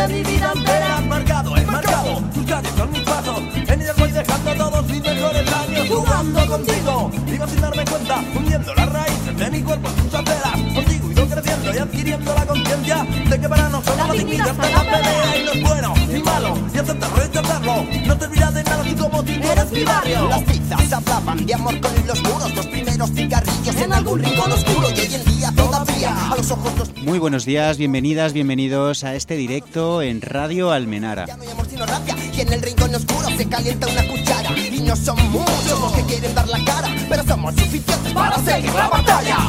de mi vida entera. He marcado tus calles con mis pasos. En ellas voy dejando todos mis mejores años jugando contigo. Iba sin darme cuenta, hundiendo las raíces de mi cuerpo en tus aceras. Contigo he ido creciendo y adquiriendo la conciencia de que para nosotros la dignidad está en la pelea. Y no es bueno ni malo, y aceptar rechazarlo. No te olvidas de nada, tú como tú eres mi barrio. Las pizzas hablaban de amor con los muros, los primeros cigarrillos en algún rincón oscuro. Y hoy en día todavía a los ojos los... Muy buenos días, bienvenidas, bienvenidos a este directo en Radio Almenara. Ya no hay amor sino rabia, y en el rincón oscuro se calienta una cuchara. Y no son muchos los que quieren dar la cara, pero somos suficientes para seguir la batalla.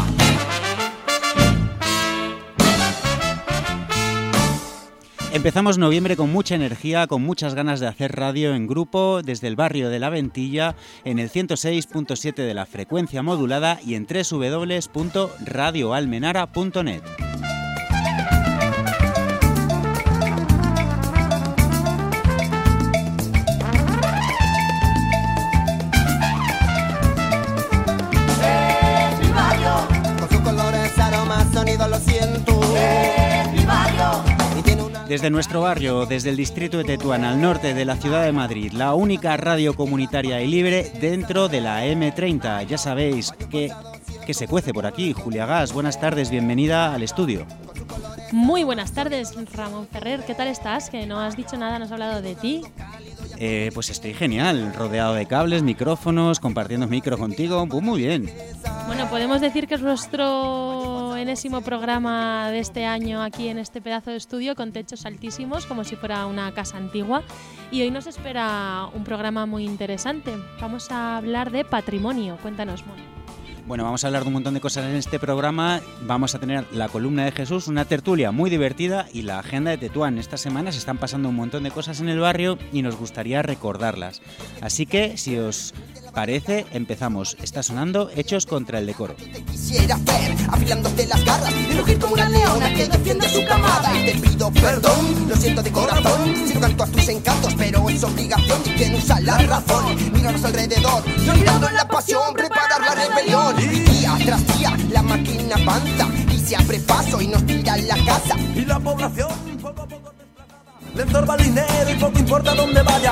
Empezamos noviembre con mucha energía, con muchas ganas de hacer radio en grupo desde el barrio de La Ventilla en el 106.7 de la frecuencia modulada y en www.radioalmenara.net. Es mi barrio, Con sus colores, aromas, sonidos, lo siento. es mi barrio. Y tiene una... Desde nuestro barrio, desde el distrito de Tetuán, al norte de la ciudad de Madrid, la única radio comunitaria y libre dentro de la M30. Ya sabéis que se cuece por aquí. Julia Gas, buenas tardes, bienvenida al estudio. Muy buenas tardes, Ramón Ferrer. ¿Qué tal estás? Que no has dicho nada, no has hablado de ti. Pues estoy genial, rodeado de cables, micrófonos, compartiendo micro contigo, pues muy bien. Bueno, podemos decir que es nuestro enésimo programa de este año aquí en este pedazo de estudio con techos altísimos, como si fuera una casa antigua. Y hoy nos espera un programa muy interesante. Vamos a hablar de patrimonio. Cuéntanos, Moni. Bueno, vamos a hablar de un montón de cosas en este programa. Vamos a tener la columna de Jesús, una tertulia muy divertida y la agenda de Tetuán. Esta semana se están pasando un montón de cosas en el barrio y nos gustaría recordarlas. Así que, si os parece, empezamos. Está sonando Hechos contra el Decoro. Te quisiera ver afilándote las garras y rugir como una leona que defiende su camada. Y te pido perdón, lo siento de corazón, si no canto a tus encantos, pero es obligación de quien usa la razón. Míranos alrededor, yo mirando en la pasión, preparar la rebelión. Y día tras día la máquina avanza y se abre paso y nos tira la casa. Y la población poco a poco desplazada le estorba el dinero y poco importa dónde vaya.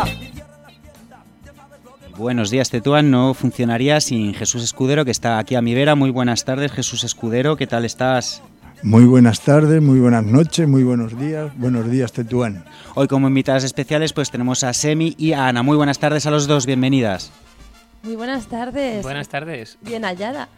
Buenos días, Tetuán. No funcionaría sin Jesús Escudero, que está aquí a mi vera. Muy buenas tardes, Jesús Escudero. ¿Qué tal estás? Muy buenas tardes, muy buenas noches, muy buenos días Tetuán. Hoy como invitadas especiales pues tenemos a Semi y a Ana. Muy buenas tardes a los dos, bienvenidas. Muy buenas tardes. Buenas tardes. Bien hallada.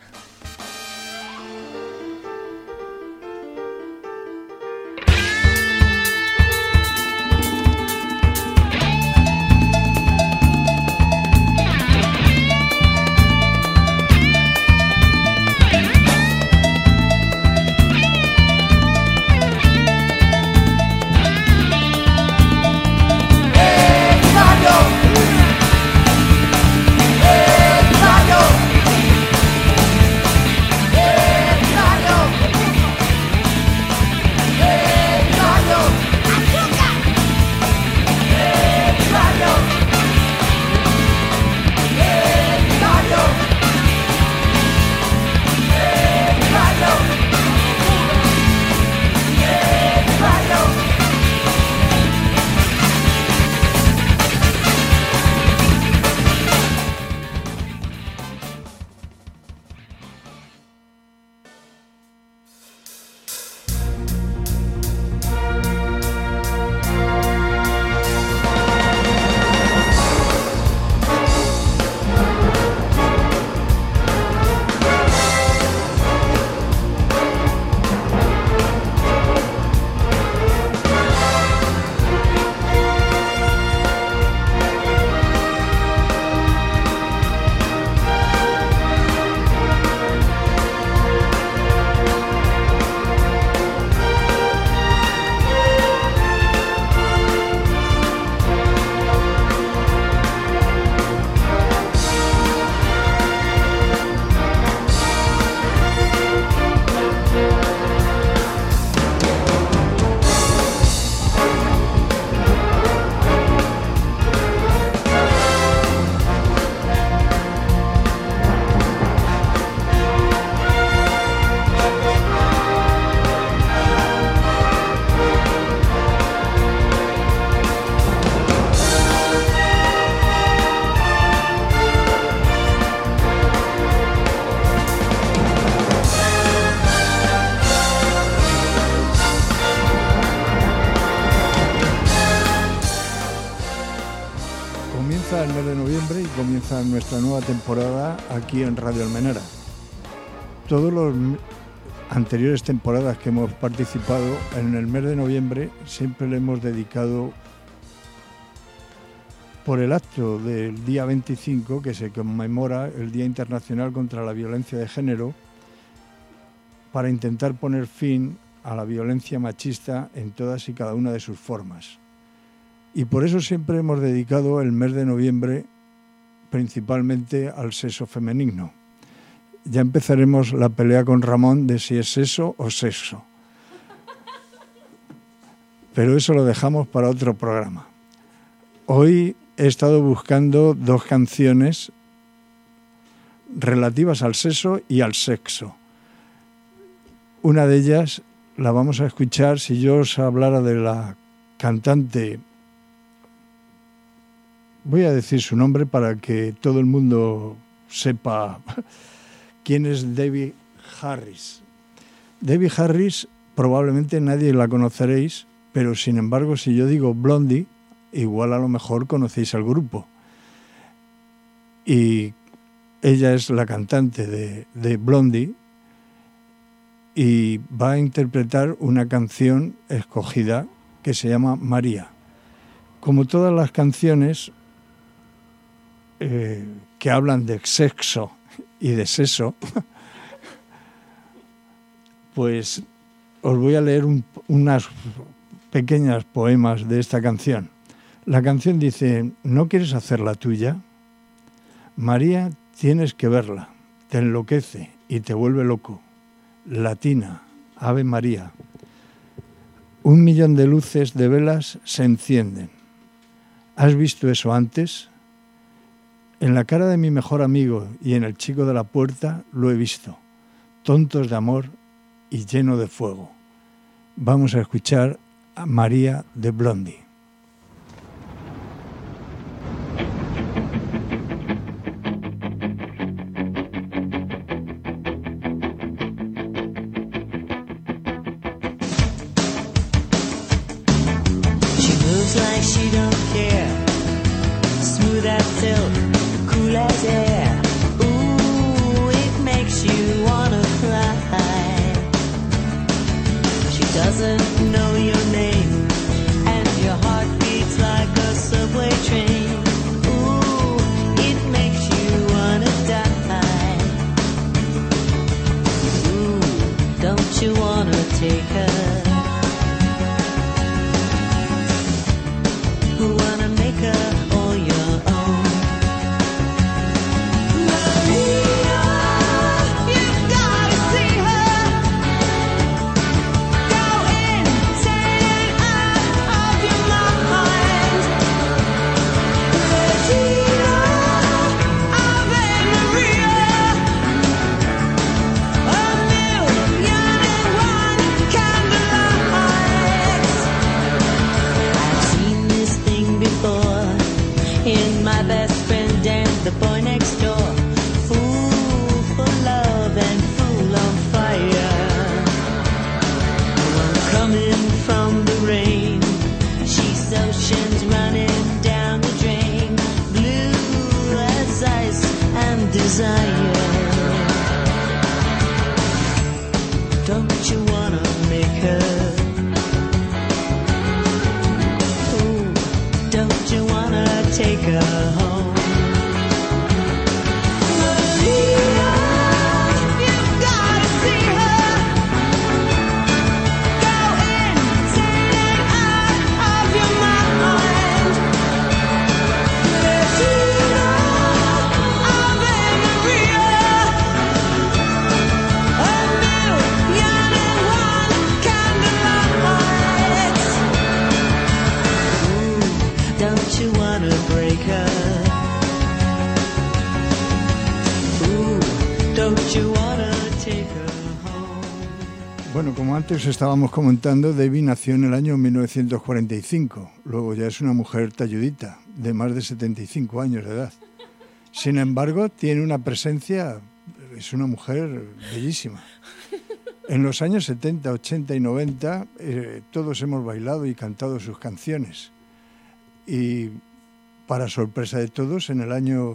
Comienza el mes de noviembre y comienza nuestra nueva temporada aquí en Radio Almenara. Todos los anteriores temporadas que hemos participado en el mes de noviembre siempre le hemos dedicado, por el acto del día 25, que se conmemora el Día Internacional contra la Violencia de Género, para intentar poner fin a la violencia machista en todas y cada una de sus formas. Y por eso siempre hemos dedicado el mes de noviembre principalmente al sexo femenino. Ya empezaremos la pelea con Ramón de si es sexo o sexo. Pero eso lo dejamos para otro programa. Hoy he estado buscando 2 canciones relativas al sexo y al sexo. Una de ellas la vamos a escuchar si yo os hablara de la cantante. Voy a decir su nombre para que todo el mundo sepa quién es Debbie Harris. Debbie Harris probablemente nadie la conoceréis, pero sin embargo si yo digo Blondie, igual a lo mejor conocéis al grupo. Y ella es la cantante de Blondie y va a interpretar una canción escogida que se llama María. Como todas las canciones que hablan de sexo y de sexo, pues os voy a leer unas pequeñas poemas de esta canción. La canción dice: ¿no quieres hacer la tuya? María, tienes que verla, te enloquece y te vuelve loco. Latina, Ave María. 1 millón de luces de velas se encienden. ¿Has visto eso antes? En la cara de mi mejor amigo y en el chico de la puerta lo he visto, tontos de amor y lleno de fuego. Vamos a escuchar a María de Blondie. She moves like she don't care, smooth as silk, cool as air. Ooh, it makes you wanna cry. She doesn't know your name, and your heart beats like a subway train. Ooh, it makes you wanna die. Ooh, don't you wanna take her? Who wanna make her all your own? Maria, you've gotta see her. Go insane out of your mind. Regina, Ave Maria. A million and one candlelights. I've seen this thing before in my best friend and the boy next door. Fool for love and fool on fire. One coming from the rain. She's oceans running down the drain. Blue as ice and desire. Don't you wanna make her? Ooh, don't you wanna take her home? Maria, you've gotta see her. Go insane out of your mind. Regina, Ave Maria. A million and one candlelights. Ooh, don't you wanna break her? Ooh, don't you wanna take her home? Bueno, como antes estábamos comentando, Debbie nació en el año 1945. Luego ya es una mujer talludita, de más de 75 años de edad. Sin embargo, tiene una presencia, es una mujer bellísima. En los años 70, 80 y 90, todos hemos bailado y cantado sus canciones. Y para sorpresa de todos, en el año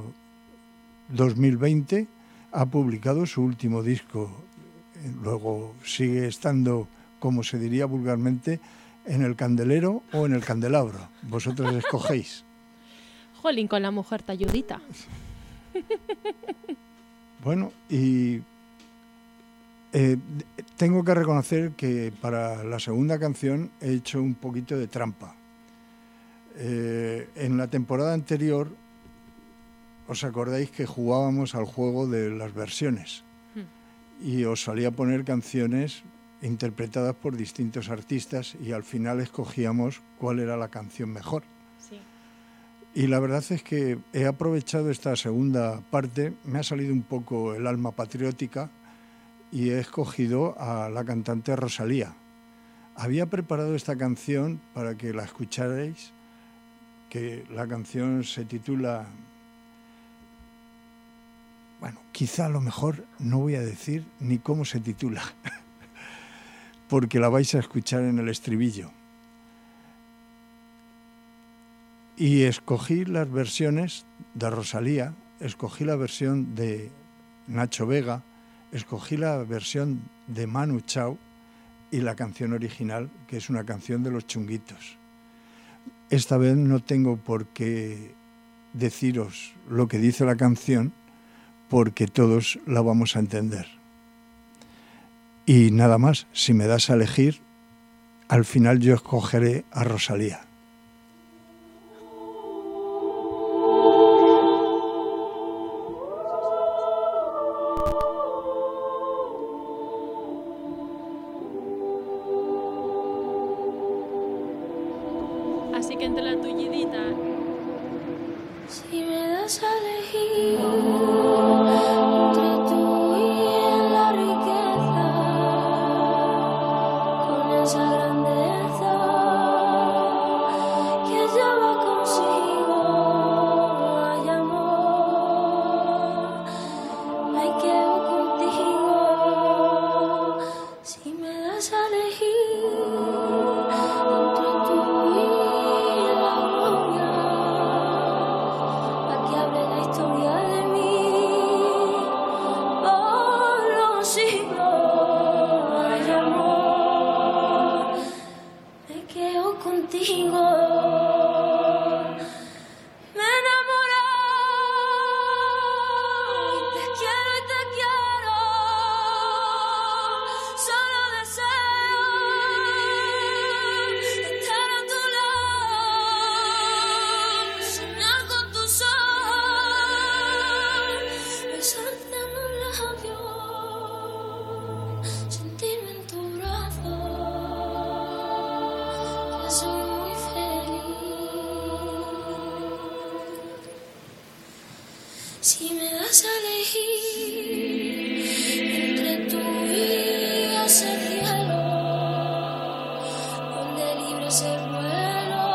2020 ha publicado su último disco. Luego sigue estando, como se diría vulgarmente, en el candelero o en el candelabro. Vosotros escogéis. Jolín, con la mujer talludita. Bueno, y tengo que reconocer que para la segunda canción he hecho un poquito de trampa. En la temporada anterior, ¿os acordáis que jugábamos al juego de las versiones? Y os solía poner canciones interpretadas por distintos artistas y al final escogíamos cuál era la canción mejor. Sí. Y la verdad es que he aprovechado esta segunda parte, me ha salido un poco el alma patriótica y he escogido a la cantante Rosalía. Había preparado esta canción para que la escucharais, que la canción se titula... Bueno, quizá a lo mejor no voy a decir ni cómo se titula, porque la vais a escuchar en el estribillo. Y escogí las versiones de Rosalía, escogí la versión de Nacho Vega, escogí la versión de Manu Chao y la canción original, que es una canción de Los Chunguitos. Esta vez no tengo por qué deciros lo que dice la canción, porque todos la vamos a entender. Y nada más, si me das a elegir, al final yo escogeré a Rosalía. Así que entre la tullidita. Si me das a elegir entre tú y la riqueza, con esa grandeza que lleva consigo, ay amor, me quedo contigo. Si me das a elegir entre tú y la gloria, la que hable la historia de mí por los siglos, ay amor, me quedo contigo. Me he enamorado y te quiero, solo deseo estar a tu lado, soñar con tus ojos, besarte en los labios, sentirme en tu brazo, que soy muy feliz. Si me das a elegir entre tú y ese cielo, donde libre es el vuelo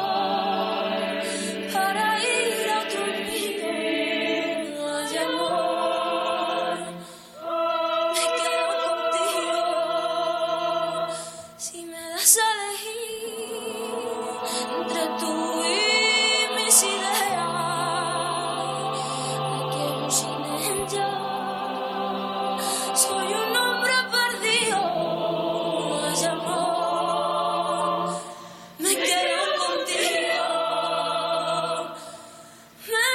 para ir a otro nido, ay amor, me quedo contigo. Si me das a elegir entre tú y mis ideas, me quiero sin ella, soy un hombre perdido, ay amor, me quedo contigo. Me he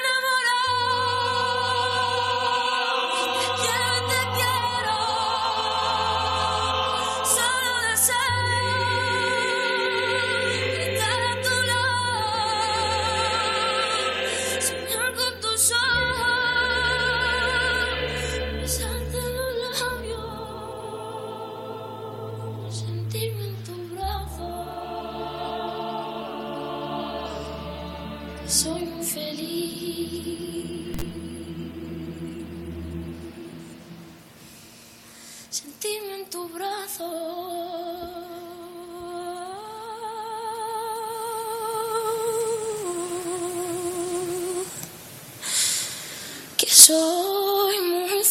enamorado y te quiero, solo deseo estar a tu lado, soñar con tus ojos, besarte en los labios, sentirme en tu brazo, que soy muy feliz. Sentirme en tu brazo, que soy muy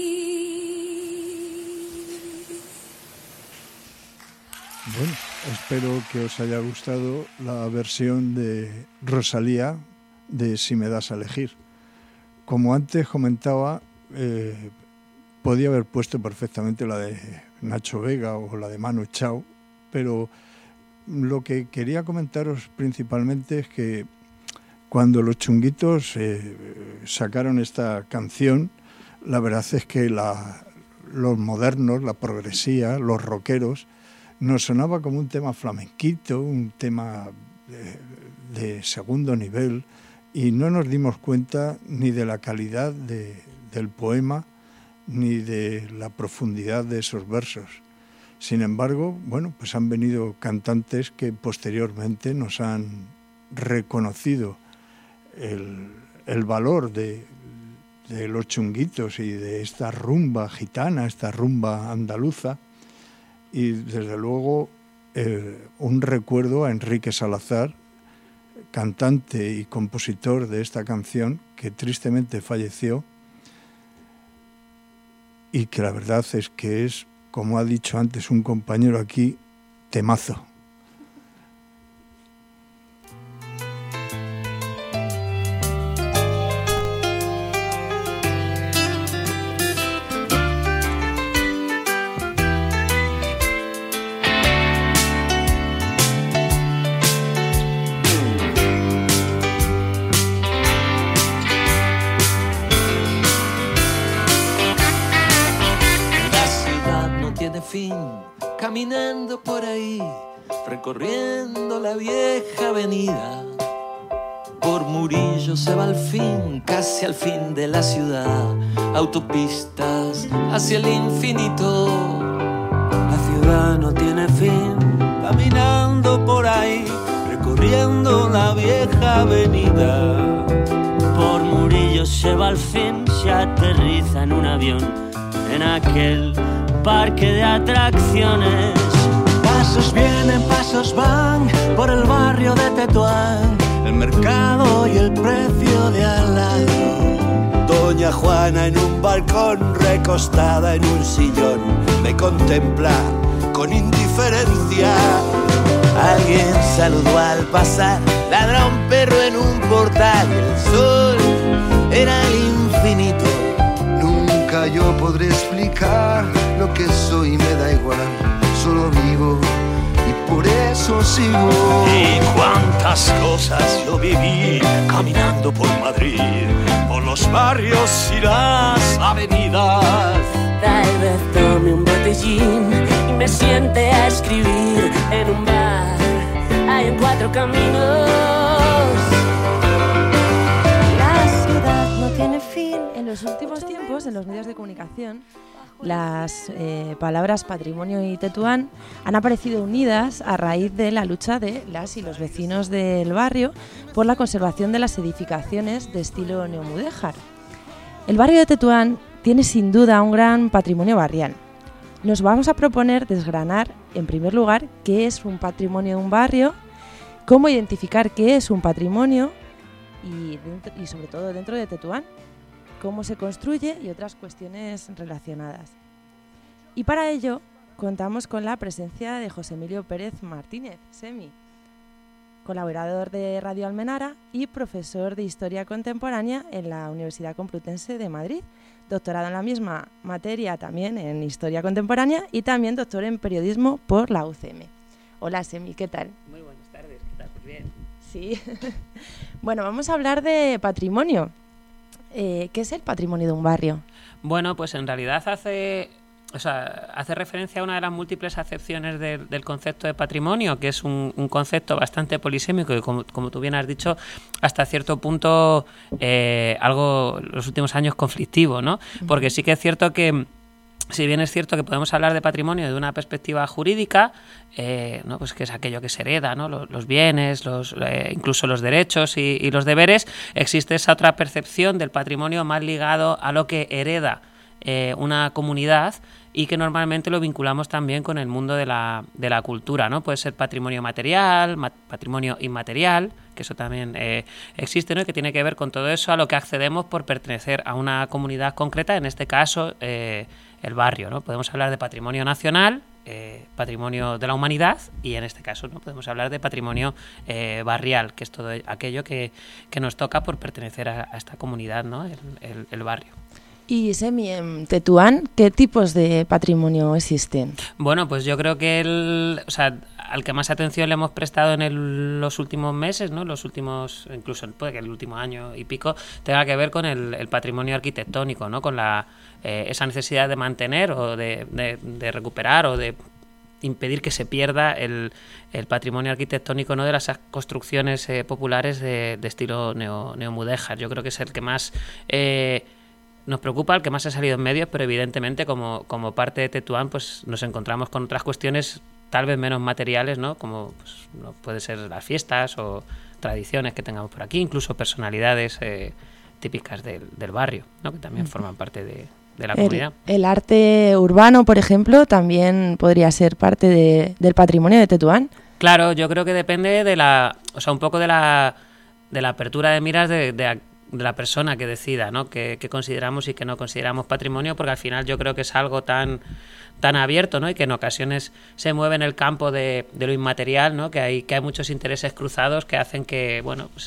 feliz. Bueno, espero que os haya gustado la versión de Rosalía de Si me das a elegir. Como antes comentaba, podía haber puesto perfectamente la de Nacho Vega o la de Manu Chao, pero lo que quería comentaros principalmente es que cuando los Chunguitos sacaron esta canción, la verdad es que los modernos, la progresía, los rockeros, nos sonaba como un tema flamenquito, un tema de segundo nivel, y no nos dimos cuenta ni de la calidad del poema ni de la profundidad de esos versos. Sin embargo, bueno, pues han venido cantantes que posteriormente nos han reconocido el valor de los Chunguitos y de esta rumba gitana, esta rumba andaluza, y desde luego un recuerdo a Enrique Salazar, cantante y compositor de esta canción, que tristemente falleció y que la verdad es que es, como ha dicho antes un compañero aquí, temazo. Caminando por ahí, recorriendo la vieja avenida. Por Murillo se va al fin, casi al fin de la ciudad. Autopistas hacia el infinito. La ciudad no tiene fin. Caminando por ahí, recorriendo la vieja avenida. Por Murillo se va al fin, se aterriza en un avión en aquel parque de atracciones. Pasos vienen, pasos van por el barrio de Tetuán, el mercado y el precio de al lado. Doña Juana en un balcón, recostada en un sillón, me contempla con indiferencia. Alguien saludó al pasar, ladrón perro en un portal, el sol era el infinito. Nunca yo podré explicar lo que soy, me da igual, solo vivo y por eso sigo. Y cuántas cosas yo viví caminando por Madrid, por los barrios y las avenidas. Tal vez tome un botellín y me siente a escribir en un bar. Hay en 4 caminos. La ciudad no tiene fin. En los últimos tiempos, en los medios de comunicación, las palabras patrimonio y Tetuán han aparecido unidas a raíz de la lucha de las y los vecinos del barrio por la conservación de las edificaciones de estilo neomudéjar. El barrio de Tetuán tiene sin duda un gran patrimonio barrial. Nos vamos a proponer desgranar, en primer lugar, qué es un patrimonio de un barrio, cómo identificar qué es un patrimonio y sobre todo dentro de Tetuán, cómo se construye y otras cuestiones relacionadas. Y para ello contamos con la presencia de José Emilio Pérez Martínez, Semi, colaborador de Radio Almenara y profesor de Historia Contemporánea en la Universidad Complutense de Madrid, doctorado en la misma materia también en Historia Contemporánea y también doctor en Periodismo por la UCM. Hola Semi, ¿qué tal? Muy buenas tardes, ¿qué tal? Pues bien. Sí. Bueno, vamos a hablar de patrimonio. ¿Qué es el patrimonio de un barrio? Bueno, pues en realidad hace referencia a una de las múltiples acepciones del concepto de patrimonio, que es un concepto bastante polisémico y, como tú bien has dicho, hasta cierto punto algo, los últimos años, conflictivo, ¿no? Porque sí que es cierto que, si bien es cierto que podemos hablar de patrimonio de una perspectiva jurídica, ¿no? Pues que es aquello que se hereda, ¿no? Los bienes, incluso los derechos y los deberes, existe esa otra percepción del patrimonio más ligado a lo que hereda una comunidad y que normalmente lo vinculamos también con el mundo de la cultura, ¿no? Puede ser patrimonio material, patrimonio inmaterial, que eso también existe, ¿no? Y que tiene que ver con todo eso a lo que accedemos por pertenecer a una comunidad concreta, en este caso el barrio, ¿no? Podemos hablar de patrimonio nacional, patrimonio de la humanidad, y en este caso no podemos hablar de patrimonio barrial, que es todo aquello que nos toca por pertenecer a esta comunidad, ¿no? El barrio. Y Semi, en Tetuán, ¿qué tipos de patrimonio existen? Bueno, pues yo creo que al que más atención le hemos prestado en los últimos meses, ¿no? Los últimos, incluso puede que el último año y pico, tenga que ver con el patrimonio arquitectónico, ¿no? Con esa necesidad de mantener o de recuperar o de impedir que se pierda el patrimonio arquitectónico, ¿no? De las construcciones populares de estilo neomudéjar. Yo creo que es el que más nos preocupa, el que más ha salido en medios, pero evidentemente como parte de Tetuán pues nos encontramos con otras cuestiones tal vez menos materiales, ¿no? Como pues, no puede ser las fiestas o tradiciones que tengamos por aquí, incluso personalidades típicas del barrio, ¿no? Que también forman parte de la comunidad. El arte urbano, por ejemplo, también podría ser parte del patrimonio de Tetuán. Claro, yo creo que depende un poco de la apertura de miras de la persona que decida, ¿no? Que consideramos y que no consideramos patrimonio, porque al final yo creo que es algo tan abierto, ¿no? Y que en ocasiones se mueve en el campo de lo inmaterial, ¿no? Que hay muchos intereses cruzados que hacen que, bueno, pues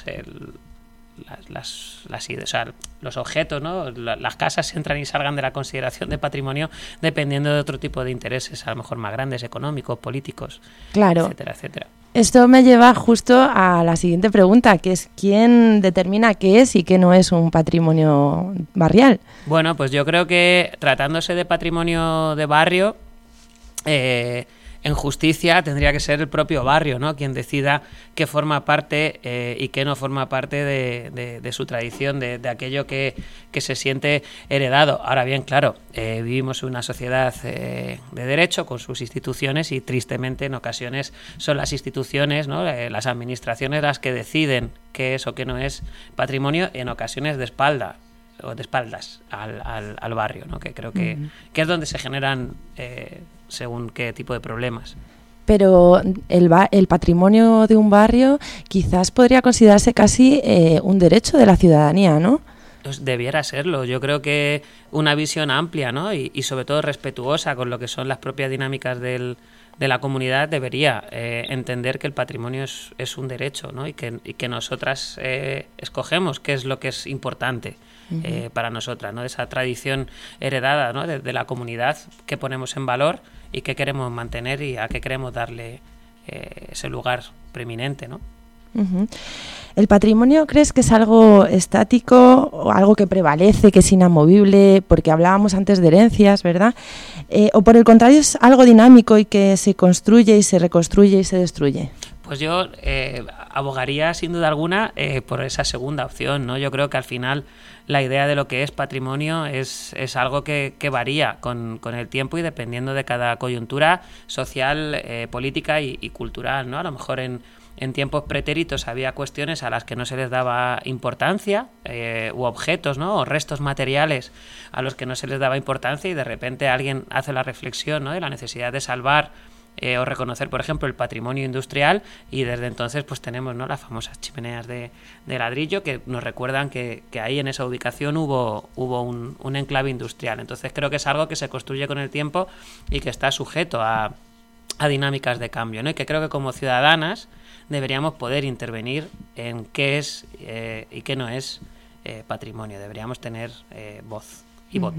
los objetos, ¿no? Las casas entran y salgan de la consideración de patrimonio dependiendo de otro tipo de intereses, a lo mejor más grandes, económicos, políticos, claro, etcétera, etcétera. Esto me lleva justo a la siguiente pregunta, que es ¿quién determina qué es y qué no es un patrimonio barrial? Bueno, pues yo creo que tratándose de patrimonio de barrio, en justicia tendría que ser el propio barrio, ¿no? Quien decida qué forma parte y qué no forma parte de su tradición, de aquello que se siente heredado. Ahora bien, claro, vivimos en una sociedad de derecho con sus instituciones y tristemente en ocasiones son las instituciones, ¿no? Las administraciones las que deciden qué es o qué no es patrimonio, en ocasiones de espaldas al barrio, ¿no? Que creo que es donde se generan según qué tipo de problemas. Pero el patrimonio de un barrio quizás podría considerarse casi un derecho de la ciudadanía, ¿no? Pues debiera serlo. Yo creo que una visión amplia, ¿no? Y sobre todo respetuosa con lo que son las propias dinámicas de la comunidad debería entender que el patrimonio es un derecho, ¿no? Y que nosotras escogemos qué es lo que es importante para nosotras, ¿no? Esa tradición heredada, ¿no? de la comunidad que ponemos en valor y que queremos mantener y a qué queremos darle ese lugar preeminente, ¿no? ¿El patrimonio crees que es algo estático o algo que prevalece, que es inamovible? Porque hablábamos antes de herencias, ¿verdad? ¿O por el contrario es algo dinámico y que se construye y se reconstruye y se destruye? Pues yo abogaría sin duda alguna por esa segunda opción, ¿no? Yo creo que al final la idea de lo que es patrimonio es algo que varía con el tiempo y dependiendo de cada coyuntura social, política y cultural, ¿no? A lo mejor en tiempos pretéritos había cuestiones a las que no se les daba importancia, u objetos, ¿no? O restos materiales a los que no se les daba importancia y de repente alguien hace la reflexión, ¿no? De la necesidad de salvar o reconocer, por ejemplo, el patrimonio industrial y desde entonces pues tenemos, ¿no? Las famosas chimeneas de ladrillo que nos recuerdan que ahí en esa ubicación hubo un enclave industrial. Entonces creo que es algo que se construye con el tiempo y que está sujeto a dinámicas de cambio, ¿no? Y que creo que como ciudadanas deberíamos poder intervenir en qué es y qué no es patrimonio. Deberíamos tener voz y voto.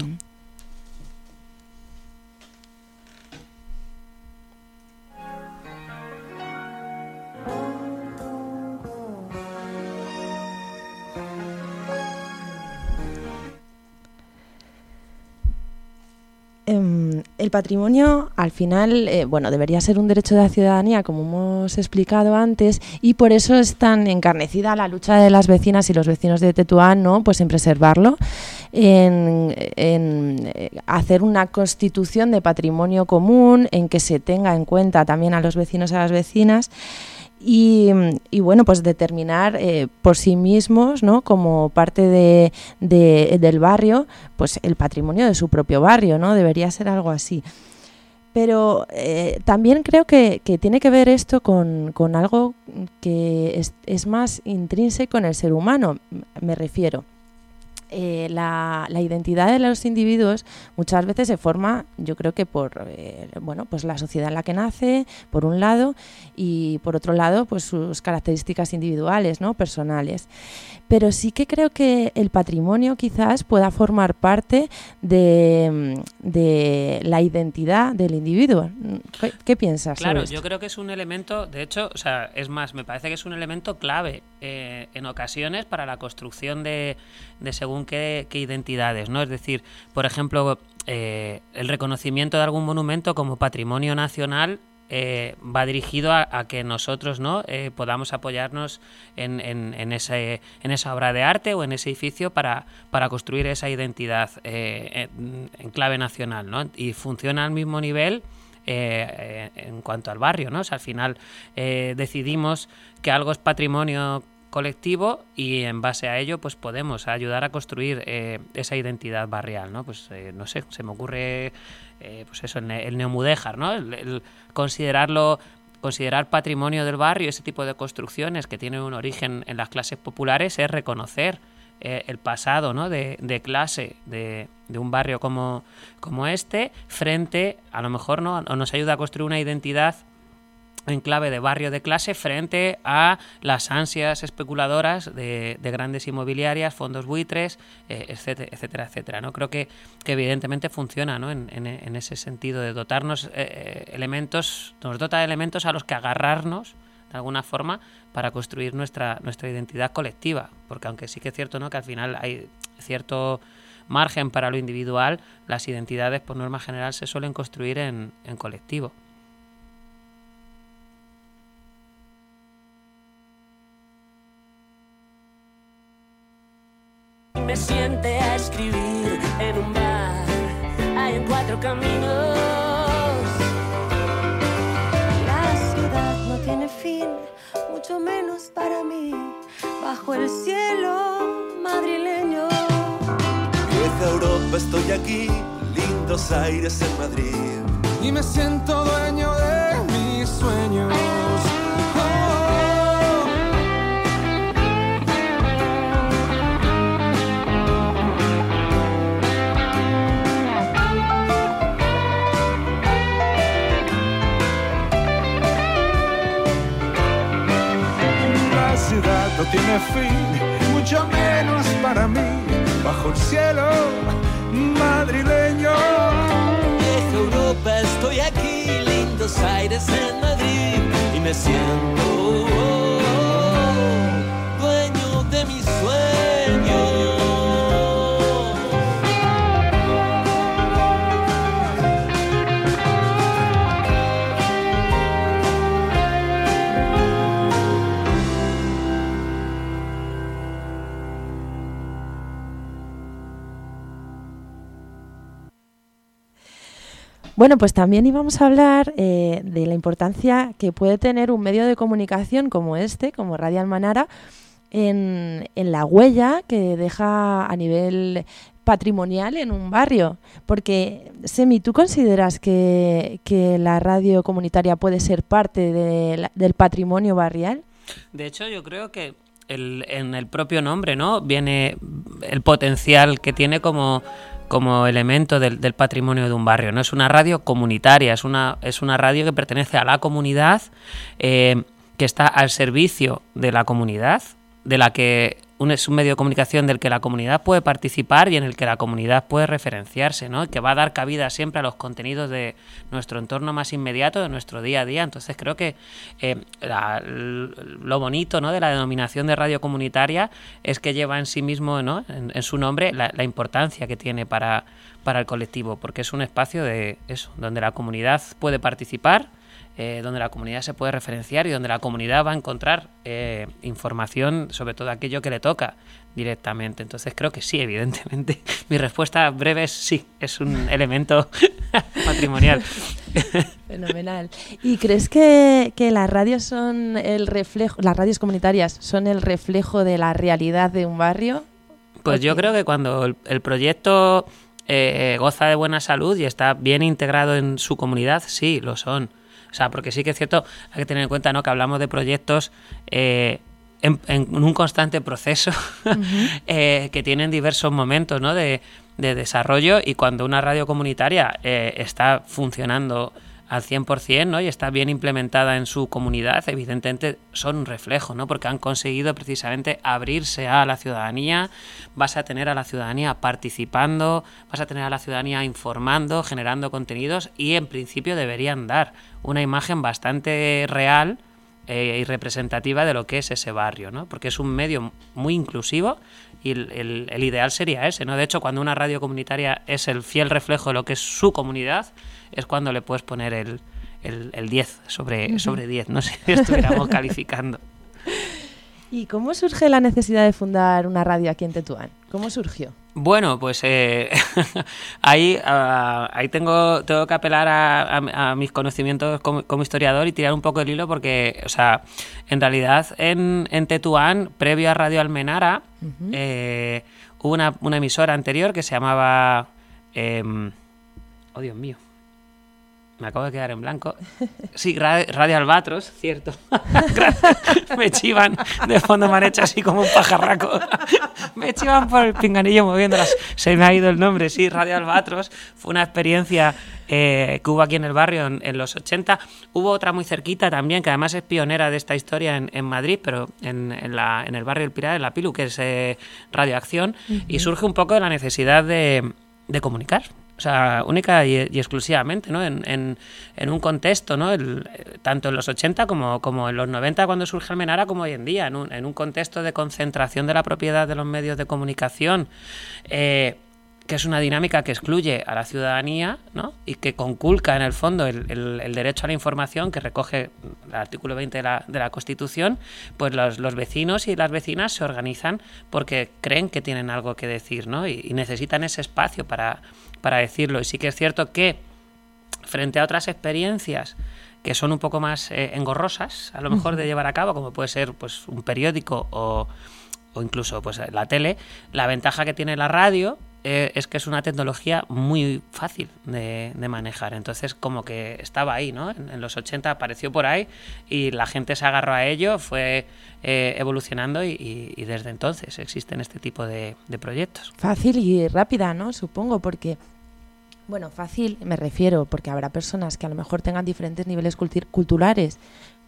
El patrimonio, al final, debería ser un derecho de la ciudadanía, como hemos explicado antes, y por eso es tan encarnecida la lucha de las vecinas y los vecinos de Tetuán, ¿no? Pues en preservarlo, en hacer una constitución de patrimonio común, en que se tenga en cuenta también a los vecinos y a las vecinas. Y bueno, pues determinar por sí mismos, ¿no? Como parte del barrio, pues el patrimonio de su propio barrio, ¿no? Debería ser algo así. Pero también creo que tiene que ver esto con algo que es más intrínseco en el ser humano, me refiero. la identidad de los individuos muchas veces se forma, yo creo que por pues la sociedad en la que nace, por un lado, y por otro lado, pues sus características individuales, ¿no? Personales. Pero sí que creo que el patrimonio quizás pueda formar parte de la identidad del individuo. ¿Qué piensas? Claro, sobre esto? yo creo que es un elemento, de hecho, o sea, es más, me parece que es un elemento clave en ocasiones para la construcción de según qué identidades, ¿no? Es decir, por ejemplo, el reconocimiento de algún monumento como patrimonio nacional va dirigido a que nosotros, ¿no? Podamos apoyarnos en esa obra de arte o en ese edificio para construir esa identidad en clave nacional, ¿no? Y funciona al mismo nivel en cuanto al barrio, ¿no? O sea, al final decidimos que algo es patrimonio colectivo y en base a ello pues podemos ayudar a construir esa identidad barrial, ¿no? Pues no sé, se me ocurre pues eso, el neomudéjar, ¿no? El considerar patrimonio del barrio, ese tipo de construcciones que tienen un origen en las clases populares, es reconocer el pasado, ¿no? de clase de un barrio como este, frente, a lo mejor, ¿no? Nos ayuda a construir una identidad en clave de barrio de clase frente a las ansias especuladoras de grandes inmobiliarias, fondos buitres, etcétera, etcétera, etcétera, ¿no? Creo que evidentemente funciona, ¿no? en ese sentido de dotarnos elementos, nos dota de elementos a los que agarrarnos de alguna forma para construir nuestra identidad colectiva, porque aunque sí que es cierto, ¿no? que al final hay cierto margen para lo individual, las identidades por norma general se suelen construir en colectivo. Me siente a escribir en un bar, hay en 4 caminos. La ciudad no tiene fin, mucho menos para mí, bajo el cielo madrileño. Vieja Europa, estoy aquí, lindos aires en Madrid, y me siento dueño de mis sueños. No tiene fin, mucho menos para mí, bajo el cielo madrileño. Vieja Europa, estoy aquí, lindos aires en Madrid, y me siento dueño de mis sueños. Bueno, pues también íbamos a hablar de la importancia que puede tener un medio de comunicación como este, como Radio Almanara, en la huella que deja a nivel patrimonial en un barrio. Porque, Semi, ¿tú consideras que la radio comunitaria puede ser parte del patrimonio barrial? De hecho, yo creo que en el propio nombre, ¿no? Viene el potencial que tiene como elemento del patrimonio de un barrio, ¿no? Es una radio comunitaria, es una radio que pertenece a la comunidad, que está al servicio de la comunidad, de la que es un medio de comunicación del que la comunidad puede participar y en el que la comunidad puede referenciarse, ¿no? Que va a dar cabida siempre a los contenidos de nuestro entorno más inmediato, de nuestro día a día. Entonces creo que lo bonito, ¿no? de la denominación de radio comunitaria es que lleva en sí mismo, ¿no? en su nombre la importancia que tiene para el colectivo, porque es un espacio de eso, donde la comunidad puede participar, donde la comunidad se puede referenciar y donde la comunidad va a encontrar información sobre todo aquello que le toca directamente. Entonces creo que sí, evidentemente. Mi respuesta breve es sí, es un elemento patrimonial. Fenomenal. ¿Y crees que las radios son el reflejo, las radios comunitarias son el reflejo de la realidad de un barrio? Pues yo creo que cuando el proyecto goza de buena salud y está bien integrado en su comunidad, sí, lo son. O sea, porque sí que es cierto, hay que tener en cuenta, ¿no? que hablamos de proyectos en un constante proceso que tienen diversos momentos, ¿no?, de desarrollo, y cuando una radio comunitaria está funcionando al 100%, ¿no?, y está bien implementada en su comunidad, evidentemente son un reflejo, ¿no?, porque han conseguido precisamente abrirse a la ciudadanía. Vas a tener a la ciudadanía participando, vas a tener a la ciudadanía informando, generando contenidos, y en principio deberían dar una imagen bastante real y representativa de lo que es ese barrio, ¿no?, porque es un medio muy inclusivo, y el ideal sería ese, ¿no? De hecho, cuando una radio comunitaria es el fiel reflejo de lo que es su comunidad, es cuando le puedes poner el 10 sobre 10, no sé si estuviéramos calificando. ¿Y cómo surge la necesidad de fundar una radio aquí en Tetuán? ¿Cómo surgió? Bueno, pues ahí tengo que apelar a mis conocimientos como historiador y tirar un poco el hilo, porque, o sea, en realidad en Tetuán, previo a Radio Almenara, hubo una emisora anterior que se llamaba... oh, Dios mío. Me acabo de quedar en blanco. Sí, Radio Albatros, cierto. Me chivan de fondo, me han hecho así como un pajarraco. Me chivan por el pinganillo moviéndolas. Se me ha ido el nombre, sí, Radio Albatros. Fue una experiencia que hubo aquí en el barrio en los 80. Hubo otra muy cerquita también, que además es pionera de esta historia en Madrid, pero en el barrio del Pilar, en la Pilu, que es Radio Acción, y surge un poco de la necesidad de comunicar. O sea, única y exclusivamente, ¿no? En un contexto, ¿no? Tanto en los 80 como en los 90, cuando surge Almenara, como hoy en día, en un contexto de concentración de la propiedad de los medios de comunicación, que es una dinámica que excluye a la ciudadanía, ¿no?, y que conculca en el fondo el derecho a la información que recoge el artículo 20 de la Constitución. Pues los vecinos y las vecinas se organizan porque creen que tienen algo que decir, ¿no?, y necesitan ese espacio para decirlo. Y sí que es cierto que frente a otras experiencias que son un poco más engorrosas, a lo mejor de llevar a cabo, como puede ser pues un periódico o incluso pues la tele, la ventaja que tiene la radio es que es una tecnología muy fácil de manejar. Entonces, como que estaba ahí, ¿no? En los 80 apareció por ahí y la gente se agarró a ello, fue evolucionando y desde entonces existen este tipo de proyectos. Fácil y rápida, ¿no? Supongo, porque... Bueno, fácil me refiero, porque habrá personas que a lo mejor tengan diferentes niveles culturales,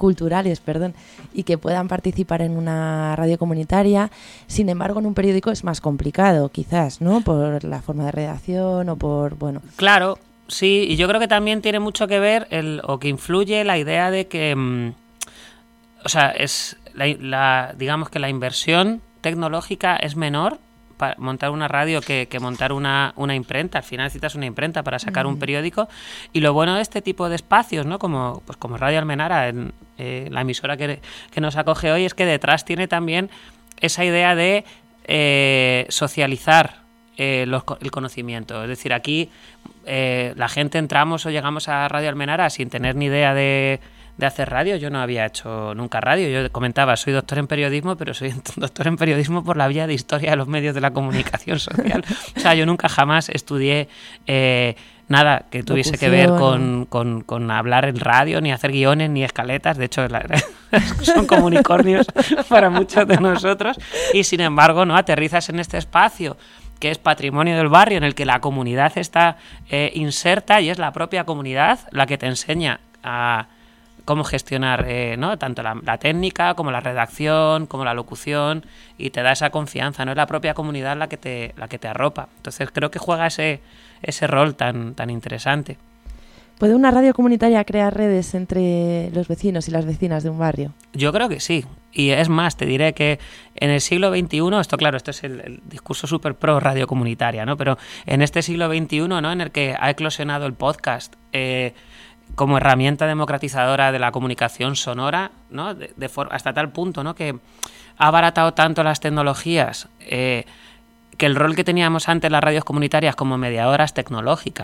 y que puedan participar en una radio comunitaria. Sin embargo, en un periódico es más complicado, quizás, ¿no? Por la forma de redacción o por, bueno... Claro, sí, y yo creo que también tiene mucho que ver o que influye la idea de que... o sea, digamos que la inversión tecnológica es menor para montar una radio que montar una imprenta. Al final necesitas una imprenta para sacar un periódico, y lo bueno de este tipo de espacios, ¿no?, como Radio Almenara, la emisora que nos acoge hoy, es que detrás tiene también esa idea de socializar el conocimiento. Es decir, aquí la gente entramos o llegamos a Radio Almenara sin tener ni idea de hacer radio. Yo no había hecho nunca radio. Yo comentaba, soy doctor en periodismo, pero soy doctor en periodismo por la vía de historia de los medios de la comunicación social. O sea, yo nunca jamás estudié nada que tuviese que ver con hablar en radio, ni hacer guiones, ni escaletas. De hecho, son como unicornios para muchos de nosotros. Y sin embargo, ¿no?, aterrizas en este espacio que es patrimonio del barrio, en el que la comunidad está inserta, y es la propia comunidad la que te enseña a cómo gestionar ¿no?, tanto la técnica como la redacción, como la locución, y te da esa confianza, ¿no? Es la propia comunidad la que te arropa. Entonces creo que juega ese rol tan interesante. ¿Puede una radio comunitaria crear redes entre los vecinos y las vecinas de un barrio? Yo creo que sí. Y es más, te diré que en el siglo XXI, esto es el discurso súper pro radio comunitaria, ¿no? Pero en este siglo XXI, ¿no?, en el que ha eclosionado el podcast como herramienta democratizadora de la comunicación sonora, ¿no?, hasta tal punto, ¿no?, que ha abaratado tanto las tecnologías, que el rol que teníamos antes las radios comunitarias como mediadoras tecnológicas,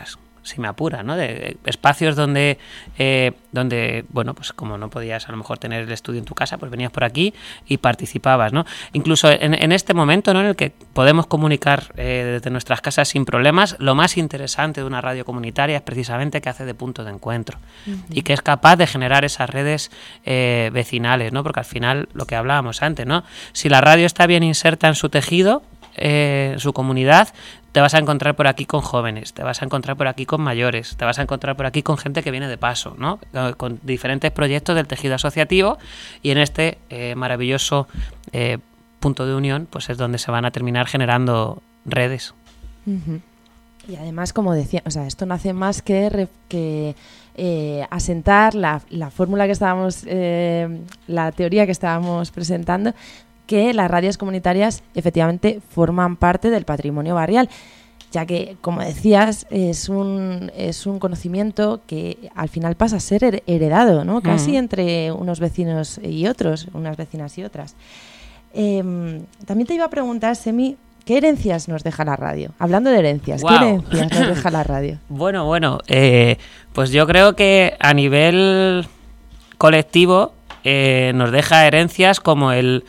si me apura, ¿no? De espacios donde, bueno, pues como no podías a lo mejor tener el estudio en tu casa, pues venías por aquí y participabas, ¿no? Incluso en este momento, ¿no? En el que podemos comunicar desde nuestras casas sin problemas, lo más interesante de una radio comunitaria es precisamente que hace de punto de encuentro y que es capaz de generar esas redes vecinales, ¿no? Porque al final, lo que hablábamos antes, ¿no? Si la radio está bien inserta en su tejido, su comunidad, te vas a encontrar por aquí con jóvenes, te vas a encontrar por aquí con mayores, te vas a encontrar por aquí con gente que viene de paso, ¿no? Con diferentes proyectos del tejido asociativo, y en este maravilloso punto de unión pues es donde se van a terminar generando redes. Y además, como decía, o sea, esto no hace más que asentar la fórmula que estábamos, la teoría que estábamos presentando, que las radios comunitarias efectivamente forman parte del patrimonio barrial, ya que, como decías, es un conocimiento que al final pasa a ser heredado, ¿no? Casi entre unos vecinos y otros, unas vecinas y otras. También te iba a preguntar, Semi, ¿qué herencias nos deja la radio? Hablando de herencias, Wow. ¿qué herencias nos deja la radio? Bueno, pues yo creo que a nivel colectivo nos deja herencias como el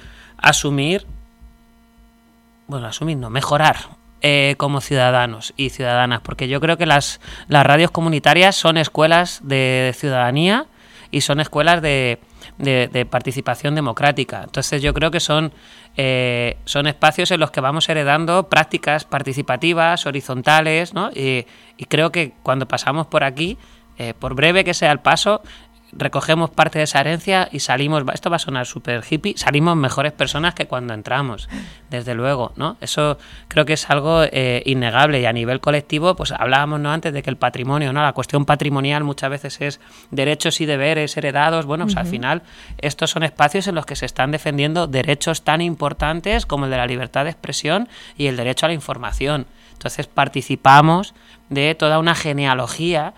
mejorar como ciudadanos y ciudadanas, porque yo creo que las radios comunitarias son escuelas de ciudadanía y son escuelas de participación democrática. Entonces yo creo que son espacios en los que vamos heredando prácticas participativas, horizontales, ¿no? Y creo que cuando pasamos por aquí, por breve que sea el paso, recogemos parte de esa herencia y salimos, esto va a sonar súper hippie, salimos mejores personas que cuando entramos, desde luego, ¿no? Eso creo que es algo innegable, y a nivel colectivo, pues hablábamos, ¿no?, antes de que el patrimonio, ¿no?, la cuestión patrimonial muchas veces es derechos y deberes heredados. Bueno, pues al final estos son espacios en los que se están defendiendo derechos tan importantes como el de la libertad de expresión y el derecho a la información. Entonces participamos de toda una genealogía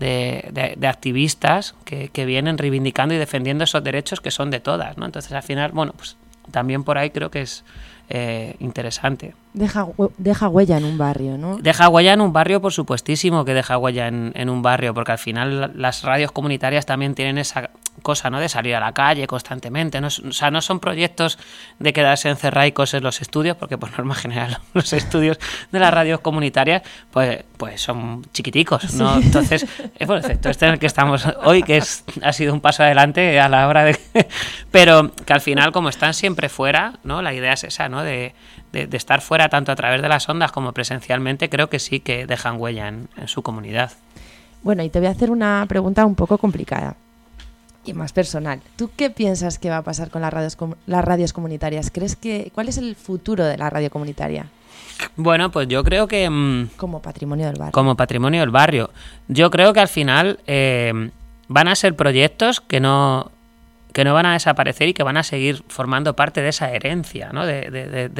de activistas que vienen reivindicando y defendiendo esos derechos que son de todas, ¿no? Entonces, al final, bueno, pues también por ahí creo que es interesante. Deja huella en un barrio, ¿no? Deja huella en un barrio, por supuestísimo que deja huella en un barrio, porque al final las radios comunitarias también tienen esa cosa, ¿no?, de salir a la calle constantemente, ¿no? O sea, no son proyectos de quedarse encerraicos en los estudios, porque por norma general los estudios de las radios comunitarias pues son chiquiticos, ¿no? Sí. Entonces, bueno, excepto este en el que estamos hoy, que ha sido un paso adelante a la hora de pero que al final, como están siempre fuera, ¿no?, la idea es esa, ¿no?, de estar fuera tanto a través de las ondas como presencialmente. Creo que sí que dejan huella en su comunidad. Bueno, y te voy a hacer una pregunta un poco complicada y más personal. ¿Tú qué piensas que va a pasar con las radios comunitarias? ¿Cuál es el futuro de la radio comunitaria? Bueno, pues yo creo que como patrimonio del barrio. Como patrimonio del barrio. Yo creo que al final van a ser proyectos que no van a desaparecer y que van a seguir formando parte de esa herencia, ¿no? de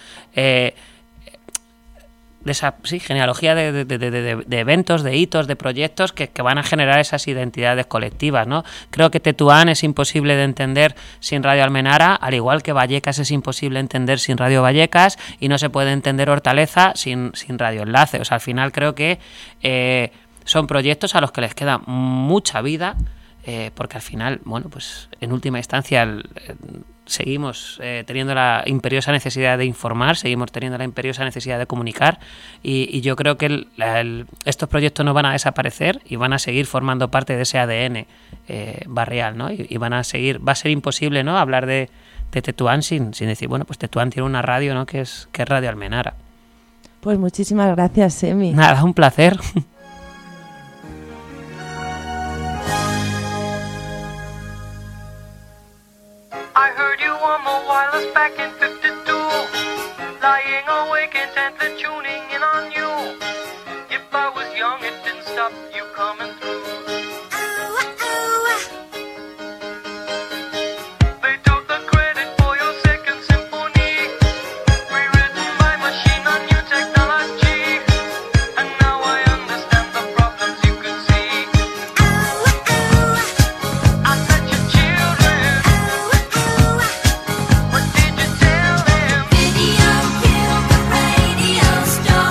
esa genealogía de eventos, de hitos, de proyectos que van a generar esas identidades colectivas, ¿no? Creo que Tetuán es imposible de entender sin Radio Almenara, al igual que Vallecas es imposible entender sin Radio Vallecas, y no se puede entender Hortaleza sin Radio Enlace. O sea, al final creo que son proyectos a los que les queda mucha vida, porque al final, bueno, pues en última instancia seguimos teniendo la imperiosa necesidad de informar, seguimos teniendo la imperiosa necesidad de comunicar, y yo creo que estos proyectos no van a desaparecer y van a seguir formando parte de ese ADN barrial, ¿no? Y va a ser imposible, ¿no?, hablar de Tetuán sin decir, bueno, pues Tetuán tiene una radio, ¿no?, que es Radio Almenara. Pues muchísimas gracias, Semi. Nada, un placer. I heard you on the wireless back in 52, lying awake intently tuning in on you. If I was young, it didn't stop you coming through. They took the credit for your second symphony, rewritten by machine on new technology, and now I understand the problems you could see. I said your children. Video killed the radio star.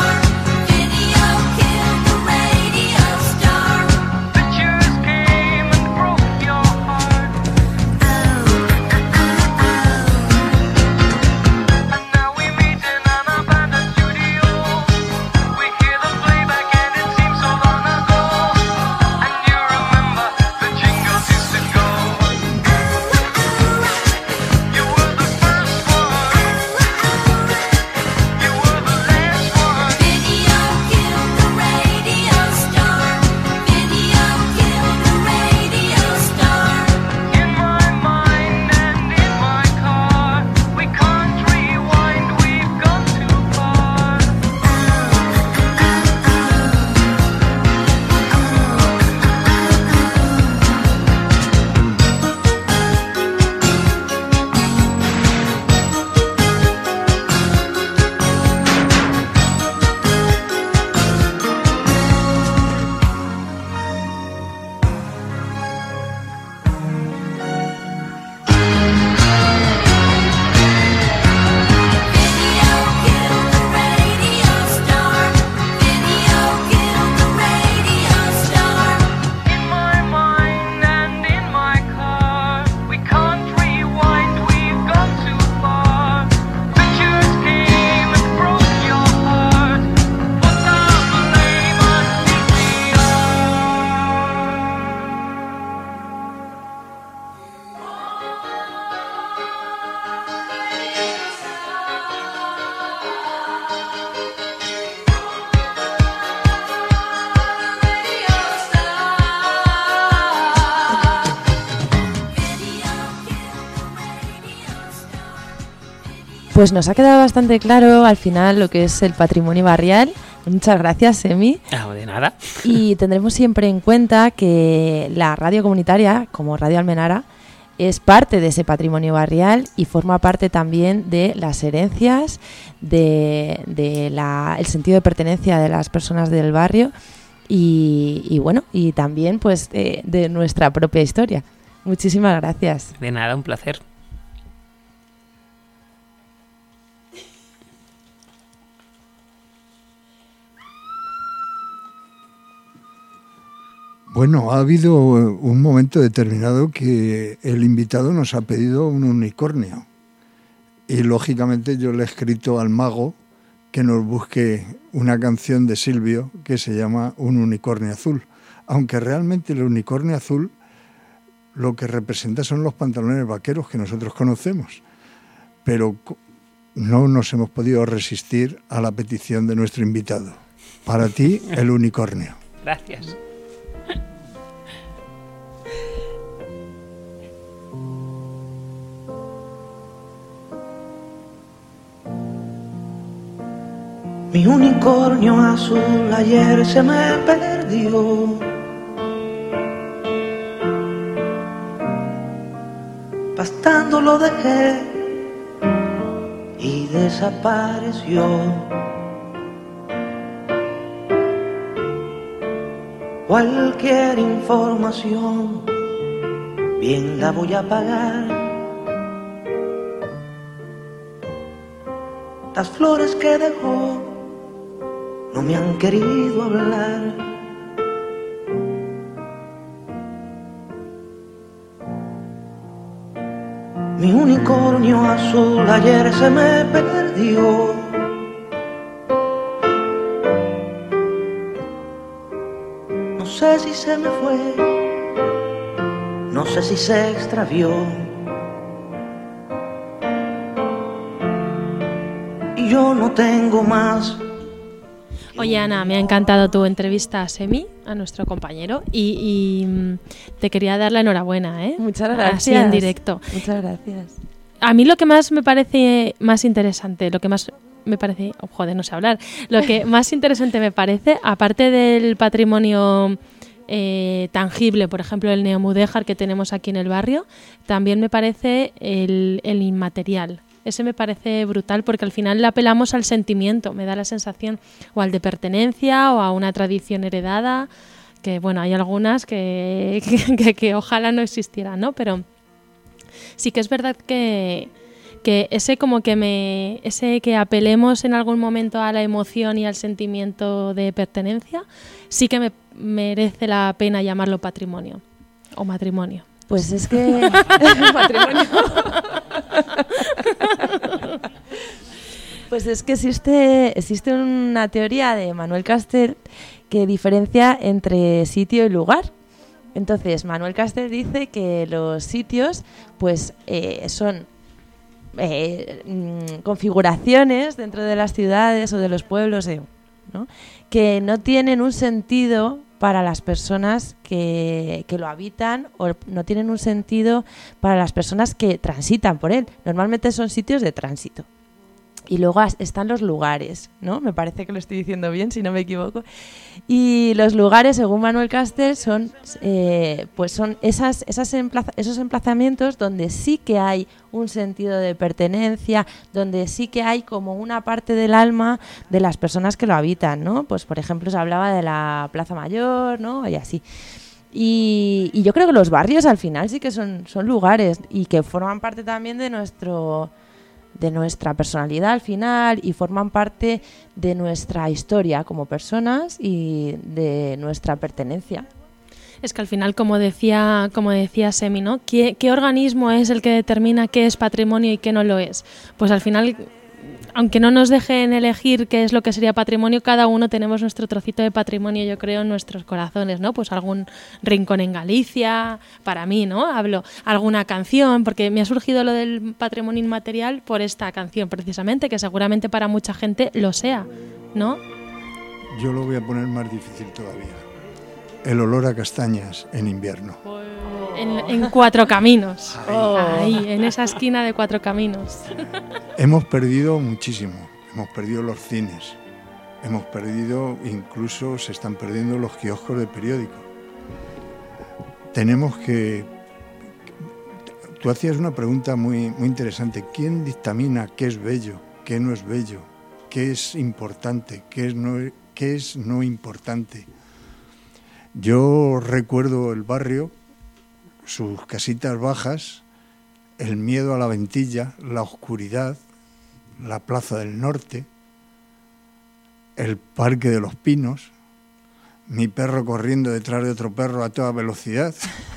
Pues nos ha quedado bastante claro al final lo que es el patrimonio barrial. Muchas gracias, Emi. De nada. Y tendremos siempre en cuenta que la radio comunitaria, como Radio Almenara, es parte de ese patrimonio barrial y forma parte también de las herencias, el sentido de pertenencia de las personas del barrio y bueno, y también pues de nuestra propia historia. Muchísimas gracias. De nada, un placer. Bueno, ha habido un momento determinado que el invitado nos ha pedido un unicornio. Y lógicamente yo le he escrito al mago que nos busque una canción de Silvio que se llama Un unicornio azul. Aunque realmente el unicornio azul lo que representa son los pantalones vaqueros que nosotros conocemos. Pero no nos hemos podido resistir a la petición de nuestro invitado. Para ti, el unicornio. Gracias. Mi unicornio azul ayer se me perdió. Pastando lo dejé y desapareció. Cualquier información bien la voy a pagar. Las flores que dejó no me han querido hablar. Mi unicornio azul ayer se me perdió. No sé si se me fue, no sé si se extravió. Y yo no tengo más. Oye, Ana, me ha encantado tu entrevista a Semi, a nuestro compañero, y te quería dar la enhorabuena, ¿eh? Muchas gracias. Así en directo. Muchas gracias. A mí lo que más me parece más interesante, lo que más me parece... Oh, joder, no sé hablar. Lo que más interesante me parece, aparte del patrimonio tangible, por ejemplo, el neomudéjar que tenemos aquí en el barrio, también me parece el inmaterial. Ese me parece brutal porque al final le apelamos al sentimiento, me da la sensación, o al de pertenencia o a una tradición heredada, que bueno, hay algunas que ojalá no existieran, ¿no? Pero sí que es verdad que ese como que ese que apelemos en algún momento a la emoción y al sentimiento de pertenencia, sí que me merece la pena llamarlo patrimonio o matrimonio. Pues es que... matrimonio. Pues es que existe una teoría de Manuel Castells que diferencia entre sitio y lugar. Entonces, Manuel Castells dice que los sitios pues son configuraciones dentro de las ciudades o de los pueblos, ¿no? Que no tienen un sentido para las personas que lo habitan o no tienen un sentido para las personas que transitan por él. Normalmente son sitios de tránsito. Y luego están los lugares, ¿no? Me parece que lo estoy diciendo bien, si no me equivoco. Y los lugares, según Manuel Castells, son esos emplazamientos donde sí que hay un sentido de pertenencia, donde sí que hay como una parte del alma de las personas que lo habitan, ¿no? Pues, por ejemplo, se hablaba de la Plaza Mayor, ¿no? Y así. Y yo creo que los barrios al final sí que son lugares y que forman parte también de nuestra personalidad al final y forman parte de nuestra historia como personas y de nuestra pertenencia. Es que al final, como decía Semi, ¿no? ¿Qué organismo es el que determina qué es patrimonio y qué no lo es? Pues al final, aunque no nos dejen elegir qué es lo que sería patrimonio, cada uno tenemos nuestro trocito de patrimonio, yo creo, en nuestros corazones, ¿no? Pues algún rincón en Galicia, para mí, ¿no? Hablo, alguna canción, porque me ha surgido lo del patrimonio inmaterial por esta canción, precisamente, que seguramente para mucha gente lo sea, ¿no? Yo lo voy a poner más difícil todavía. el olor a castañas en invierno. En Cuatro Caminos. Ahí, en esa esquina de Cuatro Caminos. Hemos perdido muchísimo. Hemos perdido los cines. Hemos perdido, incluso se están perdiendo los kioscos de periódico. Tenemos que... Tú hacías una pregunta muy, muy interesante. ¿Quién dictamina qué es bello, qué no es bello, qué es importante, qué es no importante? Yo recuerdo el barrio, sus casitas bajas, el miedo a la ventilla, la oscuridad, la Plaza del Norte, el Parque de los Pinos, mi perro corriendo detrás de otro perro a toda velocidad.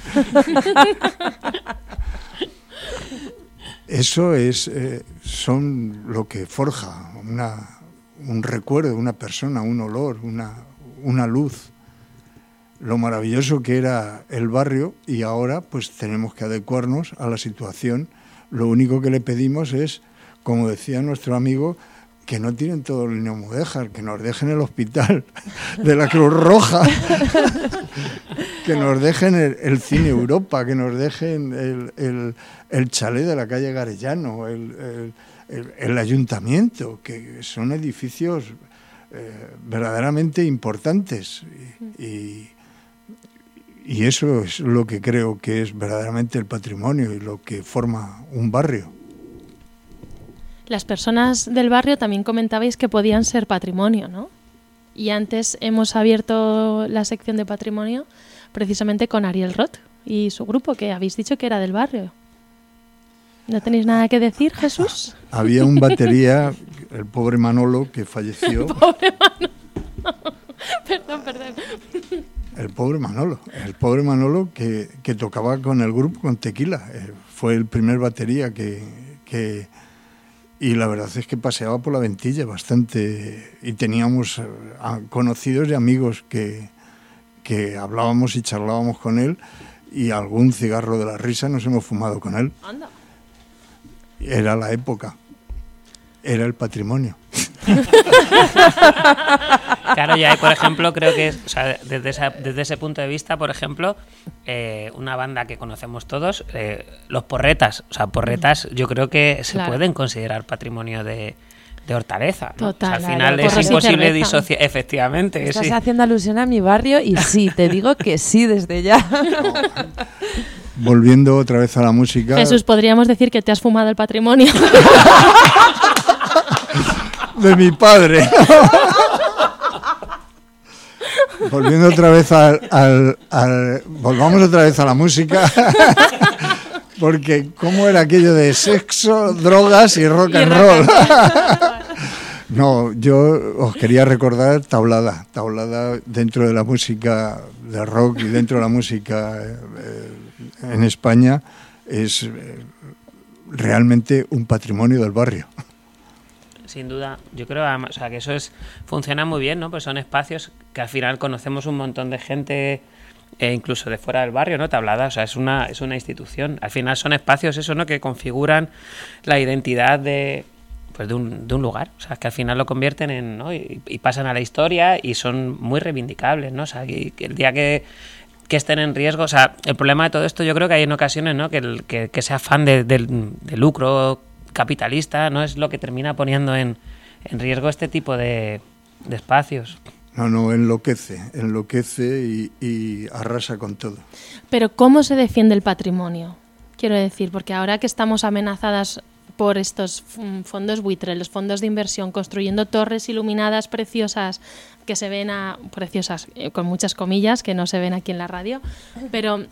Eso son lo que forja un recuerdo, una persona, un olor, una luz. Lo maravilloso que era el barrio, y ahora pues tenemos que adecuarnos a la situación. Lo único que le pedimos es, como decía nuestro amigo, que no tiren todo el niño Mudéjar, que nos dejen el hospital de la Cruz Roja, que nos dejen el Cine Europa, que nos dejen el chalet de la calle Garellano, el ayuntamiento, que son edificios verdaderamente importantes. Y eso es lo que creo que es verdaderamente el patrimonio y lo que forma un barrio. Las personas del barrio también comentabais que podían ser patrimonio, ¿no? Y antes hemos abierto la sección de patrimonio precisamente con Ariel Roth y su grupo, que habéis dicho que era del barrio. ¿No tenéis nada que decir, Jesús? Había un batería, el pobre Manolo, que falleció. El pobre Manolo. Perdón. El pobre Manolo que tocaba con el grupo, con Tequila. Fue el primer batería que y la verdad es que paseaba por la Ventilla bastante, y teníamos conocidos y amigos que hablábamos y charlábamos con él, y algún cigarro de la risa nos hemos fumado con él. Anda. Era la época, era el patrimonio. Claro, y ahí, por ejemplo, creo que o sea, desde ese punto de vista, por ejemplo, una banda que conocemos todos, los Porretas. O sea, Porretas yo creo que se pueden considerar patrimonio de Hortaleza, ¿no? Total, o sea, al final es imposible disociar. Efectivamente. Estás sí. haciendo alusión a mi barrio y sí, te digo que sí desde ya. Volviendo otra vez a la música... Jesús, podríamos decir que te has fumado el patrimonio. De mi padre. Volviendo otra vez volvamos otra vez a la música. Porque ¿cómo era aquello de sexo, drogas y rock and roll? No, yo os quería recordar Tablada dentro de la música de rock y dentro de la música en España es realmente un patrimonio del barrio. Sin duda, yo creo, o sea, que eso funciona muy bien, ¿no? Pues son espacios que al final conocemos un montón de gente, incluso de fuera del barrio, ¿no? Tablada, o sea, es una institución. Al final son espacios, eso, ¿no? Que configuran la identidad de un lugar. O sea, que al final lo convierten en, ¿no? Y pasan a la historia y son muy reivindicables, ¿no? O sea, que el día que estén en riesgo, o sea, el problema de todo esto yo creo que hay en ocasiones, ¿no? Que ese afán de lucro capitalista no es lo que termina poniendo en riesgo este tipo de espacios. No, enloquece y arrasa con todo. Pero ¿cómo se defiende el patrimonio? Quiero decir, porque ahora que estamos amenazadas por estos fondos buitre, los fondos de inversión, construyendo torres iluminadas preciosas, que se ven preciosas, con muchas comillas, que no se ven aquí en la radio, pero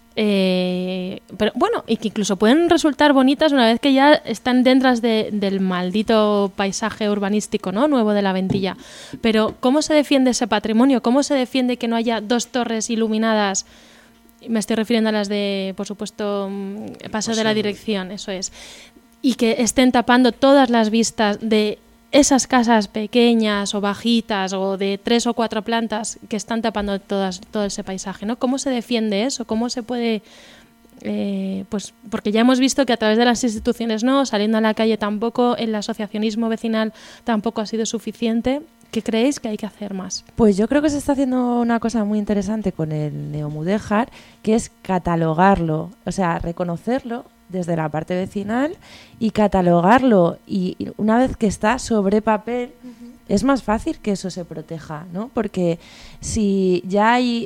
bueno, y que incluso pueden resultar bonitas una vez que ya están dentro del maldito paisaje urbanístico, ¿no? Nuevo de la Ventilla. Pero ¿cómo se defiende ese patrimonio? ¿Cómo se defiende que no haya dos torres iluminadas? Me estoy refiriendo a las de, por supuesto, Paseo de la Dirección, eso es. Y que estén tapando todas las vistas de esas casas pequeñas o bajitas o de 3 o 4 plantas que están tapando todo ese paisaje, ¿no? ¿Cómo se defiende eso? ¿Cómo se puede...? Pues porque ya hemos visto que a través de las instituciones no, saliendo a la calle tampoco, el asociacionismo vecinal tampoco ha sido suficiente. ¿Qué creéis que hay que hacer más? Pues yo creo que se está haciendo una cosa muy interesante con el neomudéjar, que es catalogarlo, o sea, reconocerlo desde la parte vecinal y catalogarlo, y una vez que está sobre papel es más fácil que eso se proteja, ¿no? Porque si ya hay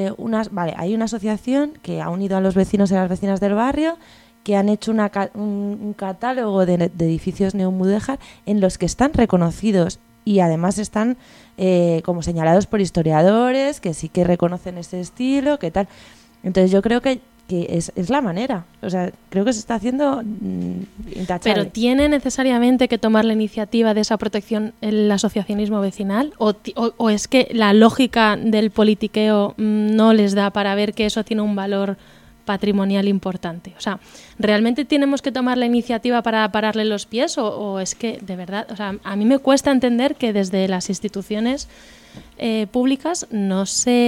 hay una asociación que ha unido a los vecinos y a las vecinas del barrio, que han hecho un catálogo de edificios neomudéjar en los que están reconocidos y además están como señalados por historiadores que sí que reconocen ese estilo, que tal. Entonces yo creo que es la manera. O sea, creo que se está haciendo intachable. ¿Pero tiene necesariamente que tomar la iniciativa de esa protección el asociacionismo vecinal? ¿O es que la lógica del politiqueo no les da para ver que eso tiene un valor patrimonial importante? O sea, ¿realmente tenemos que tomar la iniciativa para pararle los pies? ¿O es que, de verdad, o sea, a mí me cuesta entender que desde las instituciones públicas no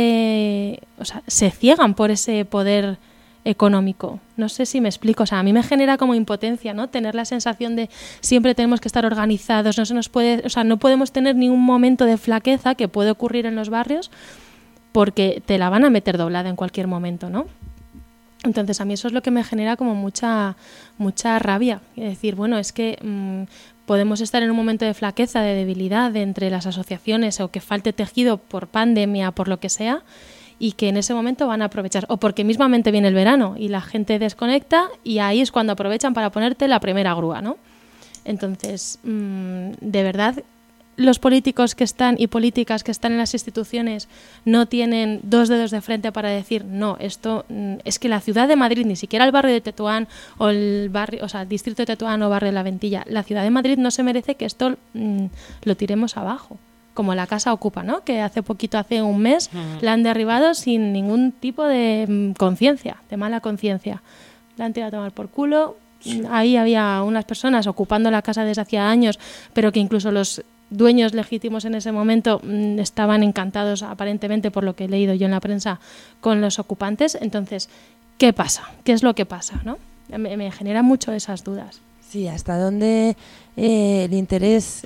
se ciegan por ese poder económico? No sé si me explico. O sea, a mí me genera como impotencia, ¿no? Tener la sensación de siempre tenemos que estar organizados, no se nos puede, o sea, no podemos tener ni un momento de flaqueza que puede ocurrir en los barrios porque te la van a meter doblada en cualquier momento, ¿no? Entonces a mí eso es lo que me genera como mucha rabia. Es decir, bueno, es que podemos estar en un momento de flaqueza, de debilidad entre las asociaciones o que falte tejido por pandemia, por lo que sea, y que en ese momento van a aprovechar. O porque mismamente viene el verano y la gente desconecta y ahí es cuando aprovechan para ponerte la primera grúa, ¿no? Entonces, de verdad, los políticos que están y políticas que están en las instituciones no tienen dos dedos de frente para decir no, esto es que la ciudad de Madrid, ni siquiera el barrio de Tetuán o el barrio, o sea, el distrito de Tetuán o barrio de la Ventilla, la ciudad de Madrid no se merece que esto lo tiremos abajo, como la Casa Ocupa, ¿no? Que hace un mes la han derribado sin ningún tipo de conciencia, de mala conciencia. La han tirado a tomar por culo. Ahí había unas personas ocupando la casa desde hacía años, pero que incluso los dueños legítimos en ese momento estaban encantados, aparentemente, por lo que he leído yo en la prensa, con los ocupantes. Entonces, ¿qué pasa? ¿Qué es lo que pasa, no? Me genera mucho esas dudas. Sí, hasta dónde el interés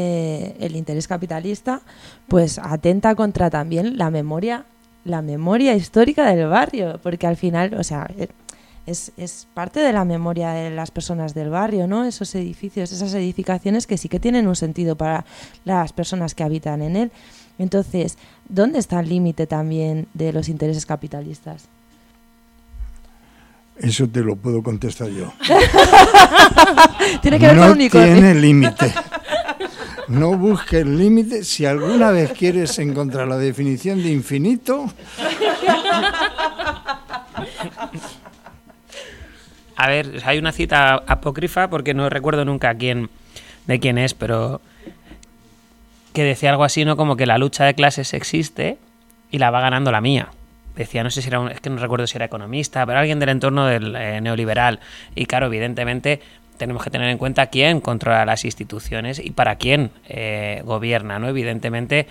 capitalista pues atenta contra también la memoria histórica del barrio, porque al final, o sea, es parte de la memoria de las personas del barrio, ¿no? Esos edificios, esas edificaciones que sí que tienen un sentido para las personas que habitan en él. Entonces, ¿dónde está el límite también de los intereses capitalistas? Eso te lo puedo contestar yo. Tiene que ver con unicornio. No tiene límite. No busques límite. Si alguna vez quieres encontrar la definición de infinito... A ver, hay una cita apócrifa, porque no recuerdo nunca de quién es, pero que decía algo así, ¿no? Como que la lucha de clases existe y la va ganando la mía. Decía, no sé si era es que no recuerdo si era economista, pero alguien del entorno del neoliberal. Y claro, evidentemente tenemos que tener en cuenta quién controla las instituciones y para quién gobierna, ¿no? Evidentemente,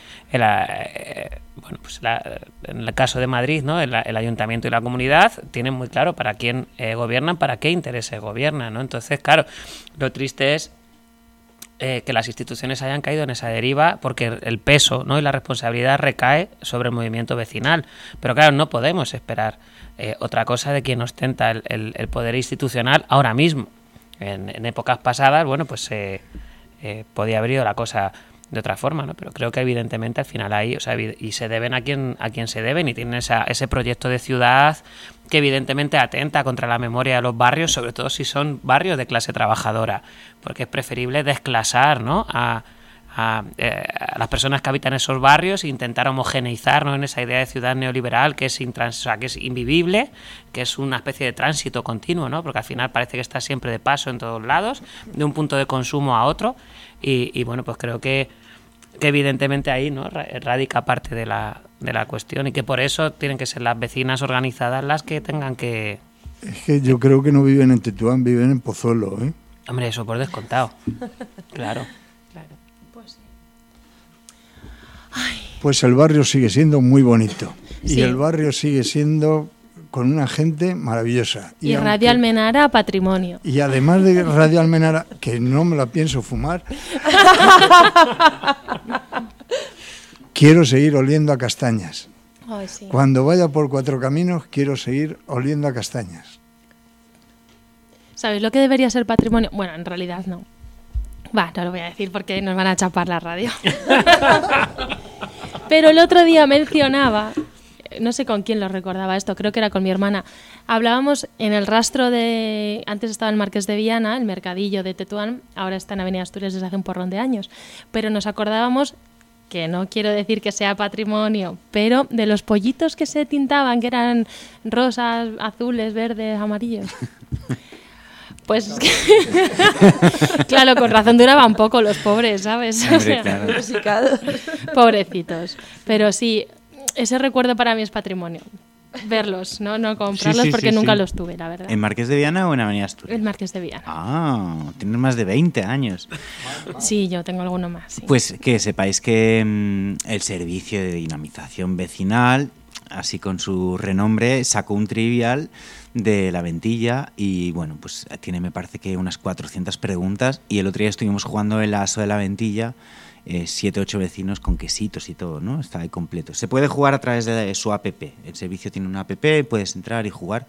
en el caso de Madrid, ¿no? El ayuntamiento y la comunidad tienen muy claro para quién gobiernan, para qué intereses gobiernan, ¿no? Entonces, claro, lo triste es que las instituciones hayan caído en esa deriva, porque el peso, ¿no? y la responsabilidad recae sobre el movimiento vecinal. Pero claro, no podemos esperar otra cosa de quien ostenta el poder institucional ahora mismo. En épocas pasadas, bueno, pues podía haber ido la cosa de otra forma, ¿no? Pero creo que evidentemente al final hay, o sea, y se deben a quien se deben, y tienen ese proyecto de ciudad que evidentemente atenta contra la memoria de los barrios, sobre todo si son barrios de clase trabajadora, porque es preferible desclasar, ¿no? a las personas que habitan esos barrios e intentar homogeneizar, ¿no? en esa idea de ciudad neoliberal que es que es invivible, que es una especie de tránsito continuo, ¿no? Porque al final parece que está siempre de paso en todos lados, de un punto de consumo a otro, y bueno, pues creo que evidentemente ahí, ¿no? radica parte de la cuestión, y que por eso tienen que ser las vecinas organizadas las que tengan que... Es que yo creo que no viven en Tetuán, viven en Pozuelo, ¿eh? Hombre, eso por descontado. Claro. Pues el barrio sigue siendo muy bonito. Sí. Y el barrio sigue siendo con una gente maravillosa. Y Radio Almenara, patrimonio. Y además de Radio Almenara, que no me la pienso fumar, quiero seguir oliendo a castañas. Ay, sí. Cuando vaya por Cuatro Caminos, quiero seguir oliendo a castañas. ¿Sabéis lo que debería ser patrimonio? Bueno, en realidad no. Va, no lo voy a decir porque nos van a chapar la radio. Pero el otro día mencionaba, no sé con quién lo recordaba esto, creo que era con mi hermana. Hablábamos en el rastro de... Antes estaba el Marqués de Viana, el mercadillo de Tetuán, ahora está en Avenida Asturias desde hace un porrón de años. Pero nos acordábamos, que no quiero decir que sea patrimonio, pero de los pollitos que se tintaban, que eran rosas, azules, verdes, amarillos. Pues claro, con razón duraban poco los pobres, ¿sabes? Hombre, claro. Pobrecitos. Pero sí, ese recuerdo para mí es patrimonio. Verlos, no comprarlos, Sí, porque nunca los tuve, la verdad. ¿En Marqués de Viana o en Avenida Asturias? El Marqués de Viana. Ah, tienes más de 20 años. Sí, yo tengo alguno más. Sí. Pues que sepáis que el servicio de dinamización vecinal, así con su renombre, sacó un trivial de la Ventilla y bueno, pues tiene, me parece que unas 400 preguntas, y el otro día estuvimos jugando el aso de la Ventilla, 7, 8 vecinos con quesitos y todo, ¿no? Está ahí completo. Se puede jugar a través de su app. El servicio tiene una app, puedes entrar y jugar.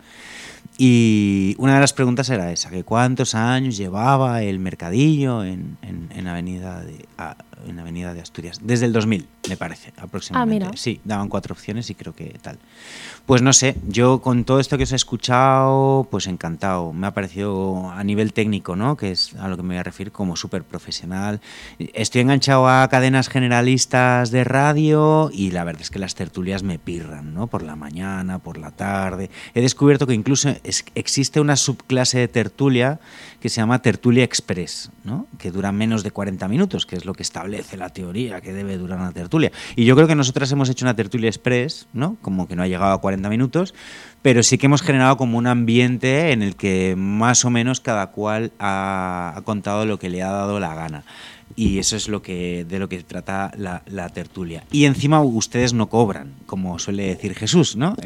Y una de las preguntas era esa, que cuántos años llevaba el mercadillo en Avenida de Asturias. Desde el 2000, me parece, aproximadamente. Ah, mira. Sí, daban 4 opciones y creo que tal. Pues no sé, yo con todo esto que os he escuchado, pues encantado. Me ha parecido a nivel técnico, ¿no? Que es a lo que me voy a referir, como súper profesional. Estoy enganchado a cadenas generalistas de radio y la verdad es que las tertulias me pirran, ¿no? Por la mañana, por la tarde. He descubierto que incluso existe una subclase de tertulia que se llama tertulia express, ¿no? Que dura menos de 40 minutos, que es lo que establece la teoría que debe durar una tertulia. Y yo creo que nosotras hemos hecho una tertulia express, ¿no? Como que no ha llegado a 40 minutos, pero sí que hemos generado como un ambiente en el que más o menos cada cual ha contado lo que le ha dado la gana. Y eso es de lo que trata la tertulia. Y encima ustedes no cobran, como suele decir Jesús, ¿no?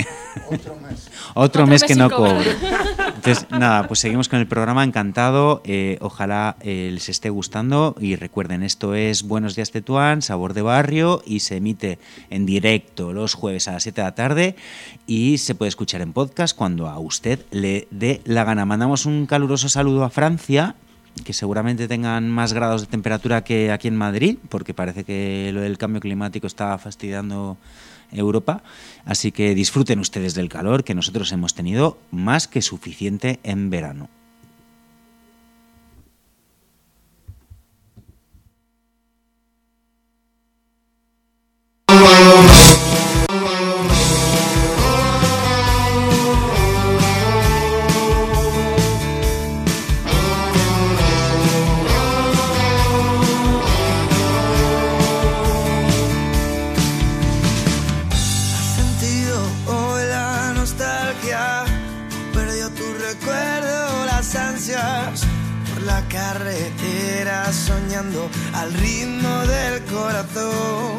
Otro mes que no cobran. Entonces, nada, pues seguimos con el programa, encantado. Ojalá les esté gustando. Y recuerden, esto es Buenos Días Tetuán, Sabor de Barrio, y se emite en directo los jueves a las 7 de la tarde y se puede escuchar en podcast cuando a usted le dé la gana. Mandamos un caluroso saludo a Francia, que seguramente tengan más grados de temperatura que aquí en Madrid, porque parece que lo del cambio climático está fastidiando Europa. Así que disfruten ustedes del calor, que nosotros hemos tenido más que suficiente en verano. Carretera soñando al ritmo del corazón.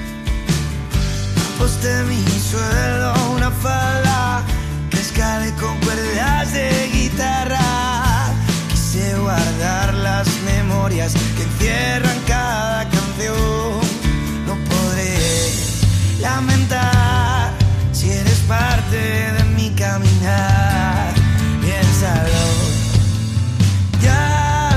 Aposté mi sueldo a una falda que escale con cuerdas de guitarra. Quise guardar las memorias que encierran cada canción. No podré lamentar si eres parte de mi caminar. Piénsalo. Ya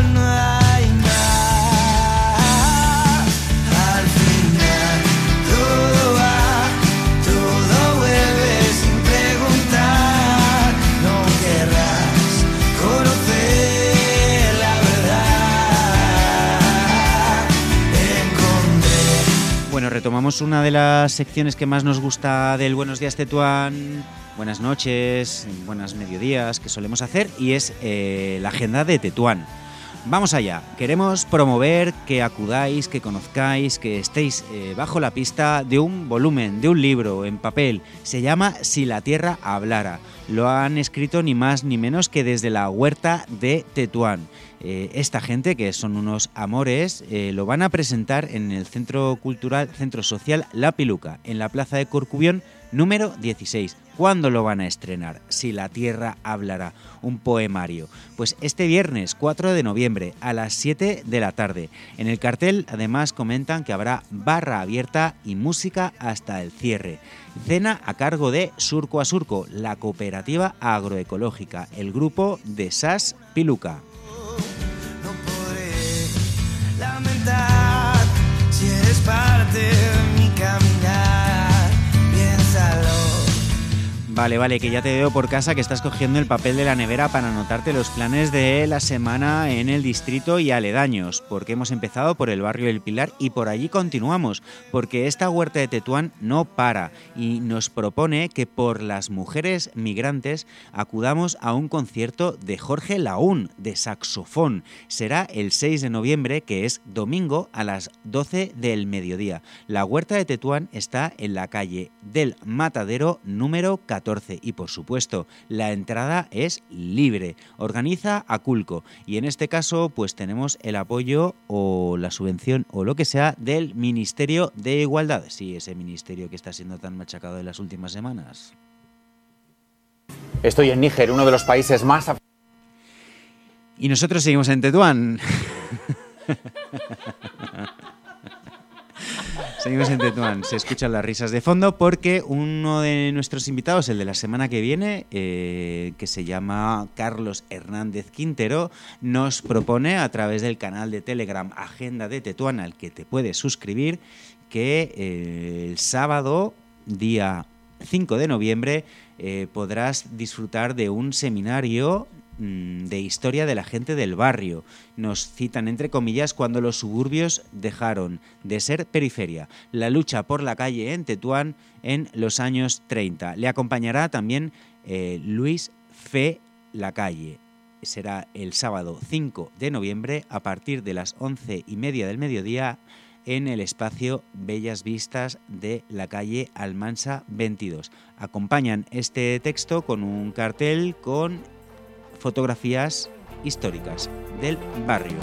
retomamos una de las secciones que más nos gusta del Buenos Días Tetuán, buenas noches, buenas mediodías que solemos hacer, y es la agenda de Tetuán. Vamos allá, queremos promover que acudáis, que conozcáis, que estéis bajo la pista de un volumen, de un libro en papel. Se llama Si la tierra hablara. Lo han escrito ni más ni menos que desde la huerta de Tetuán. Esta gente, que son unos amores, lo van a presentar en el Centro Social La Piluca, en la Plaza de Corcubión, número 16. ¿Cuándo lo van a estrenar? Si la tierra hablará, un poemario. Pues este viernes 4 de noviembre a las 7 de la tarde. En el cartel además comentan que habrá barra abierta y música hasta el cierre. Cena a cargo de Surco a Surco, la cooperativa agroecológica, el grupo de SAS Piluca. Lamentar si eres parte de mi caminar, piénsalo. Vale, que ya te veo por casa que estás cogiendo el papel de la nevera para anotarte los planes de la semana en el distrito y aledaños, porque hemos empezado por el barrio del Pilar y por allí continuamos, porque esta huerta de Tetuán no para y nos propone que por las mujeres migrantes acudamos a un concierto de Jorge Laún, de saxofón. Será el 6 de noviembre, que es domingo, a las 12 del mediodía. La huerta de Tetuán está en la calle del Matadero número 14 y, por supuesto, la entrada es libre. Organiza Aculco y en este caso pues tenemos el apoyo o la subvención o lo que sea del Ministerio de Igualdad. Sí, ese ministerio que está siendo tan machacado en las últimas semanas. Estoy en Níger, uno de los países más... Y nosotros seguimos en Tetuán. Seguimos en Tetuán, se escuchan las risas de fondo porque uno de nuestros invitados, el de la semana que viene, que se llama Carlos Hernández Quintero, nos propone a través del canal de Telegram Agenda de Tetuán, al que te puedes suscribir, que el sábado, día 5 de noviembre, podrás disfrutar de un seminario de historia de la gente del barrio. Nos citan entre comillas cuando los suburbios dejaron de ser periferia. La lucha por la calle en Tetuán en los años 30. Le acompañará también Luis Fe Lacalle. Será el sábado 5 de noviembre a partir de las 11:30 del mediodía en el espacio Bellas Vistas de la calle Almansa 22. Acompañan este texto con un cartel con fotografías históricas del barrio.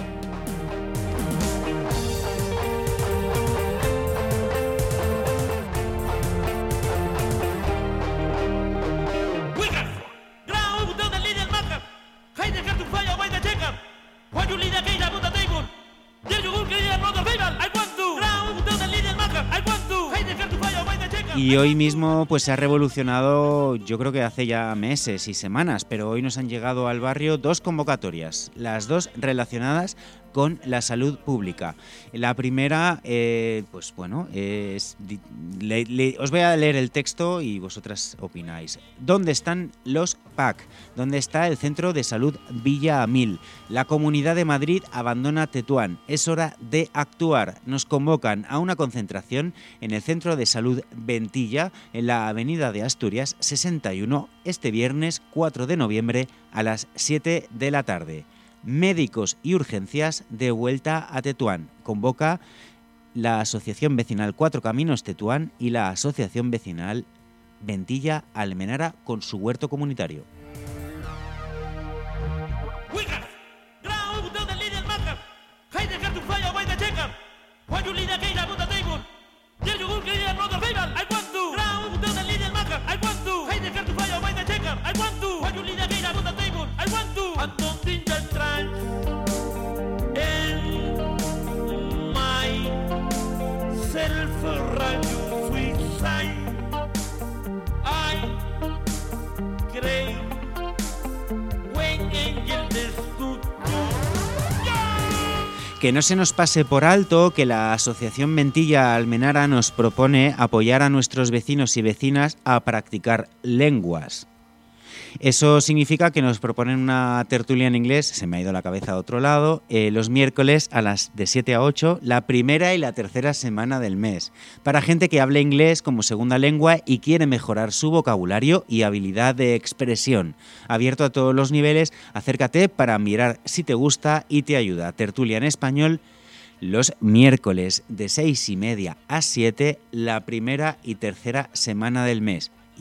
Y hoy mismo pues se ha revolucionado, yo creo que hace ya meses y semanas, pero hoy nos han llegado al barrio dos convocatorias, las dos relacionadas con la salud pública. La primera, pues bueno, os voy a leer el texto y vosotras opináis. ¿Dónde están los PAC? ¿Dónde está el Centro de Salud Villa Amil? La Comunidad de Madrid abandona Tetuán. Es hora de actuar. Nos convocan a una concentración en el Centro de Salud Ventilla, en la Avenida de Asturias 61, este viernes 4 de noviembre a las 7 de la tarde. Médicos y urgencias de vuelta a Tetuán. Convoca la Asociación Vecinal Cuatro Caminos Tetuán y la Asociación Vecinal Ventilla Almenara con su huerto comunitario. Que no se nos pase por alto que la Asociación Ventilla Almenara nos propone apoyar a nuestros vecinos y vecinas a practicar lenguas. Eso significa que nos proponen una tertulia en inglés, se me ha ido la cabeza a otro lado, los miércoles a las de 7 a 8, la primera y la tercera semana del mes, para gente que hable inglés como segunda lengua y quiere mejorar su vocabulario y habilidad de expresión. Abierto a todos los niveles, acércate para mirar si te gusta y te ayuda. Tertulia en español los miércoles de 6:30 a 7, la primera y tercera semana del mes.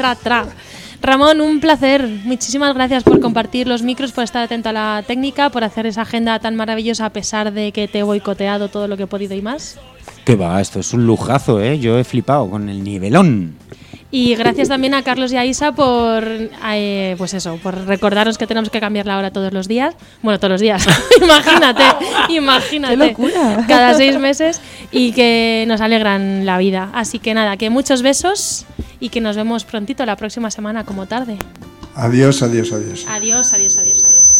Tra, tra. Ramón, un placer. Muchísimas gracias por compartir los micros, por estar atento a la técnica, por hacer esa agenda tan maravillosa a pesar de que te he boicoteado todo lo que he podido y más. Que va, esto es un lujazo, ¿eh? Yo he flipado con el nivelón. Y gracias también a Carlos y a Isa por, pues eso, por recordarnos que tenemos que cambiar la hora todos los días. Bueno, todos los días. imagínate. ¡Qué locura! Cada 6 meses y que nos alegran la vida. Así que nada, que muchos besos y que nos vemos prontito la próxima semana como tarde. Adiós, adiós, adiós. Adiós, adiós, adiós, adiós.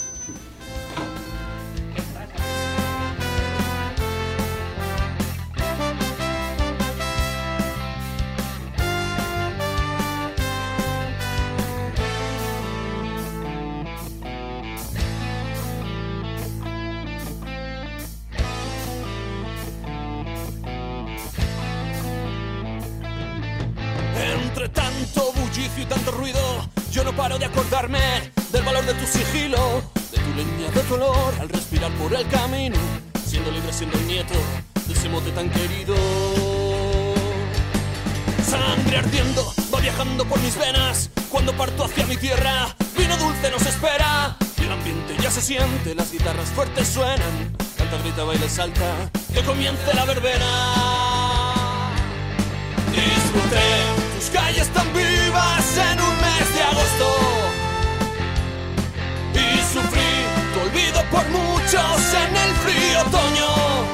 Entre tanto bullicio y tanto ruido, yo no paro de acordarme del valor de tu sigilo, de tu leña de color al respirar por el camino, siendo libre, siendo el nieto de ese mote tan querido. Sangre ardiendo va viajando por mis venas cuando parto hacia mi tierra. Vino dulce nos espera y el ambiente ya se siente, las guitarras fuertes suenan, canta, grita, baila, salta, que comience la verbena. Disfruté tus calles tan vivas en un mes de agosto y sufrí tu olvido por muchos en el frío otoño.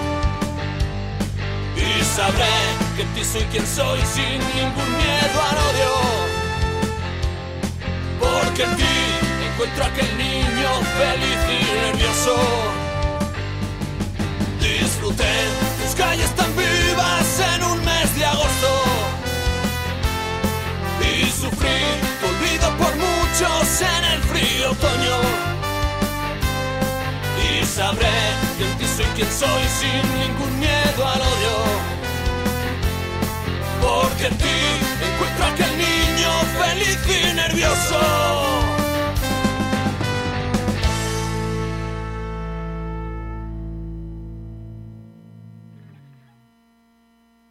Y sabré que en ti soy quien soy sin ningún miedo al odio, porque en ti encuentro aquel niño feliz y nervioso. Disfruté tus calles tan vivas en un mes de agosto y sufrí tu olvido por muchos en el frío otoño. Y sabré que en ti soy quien soy sin ningún miedo al odio, porque en ti encuentro aquel niño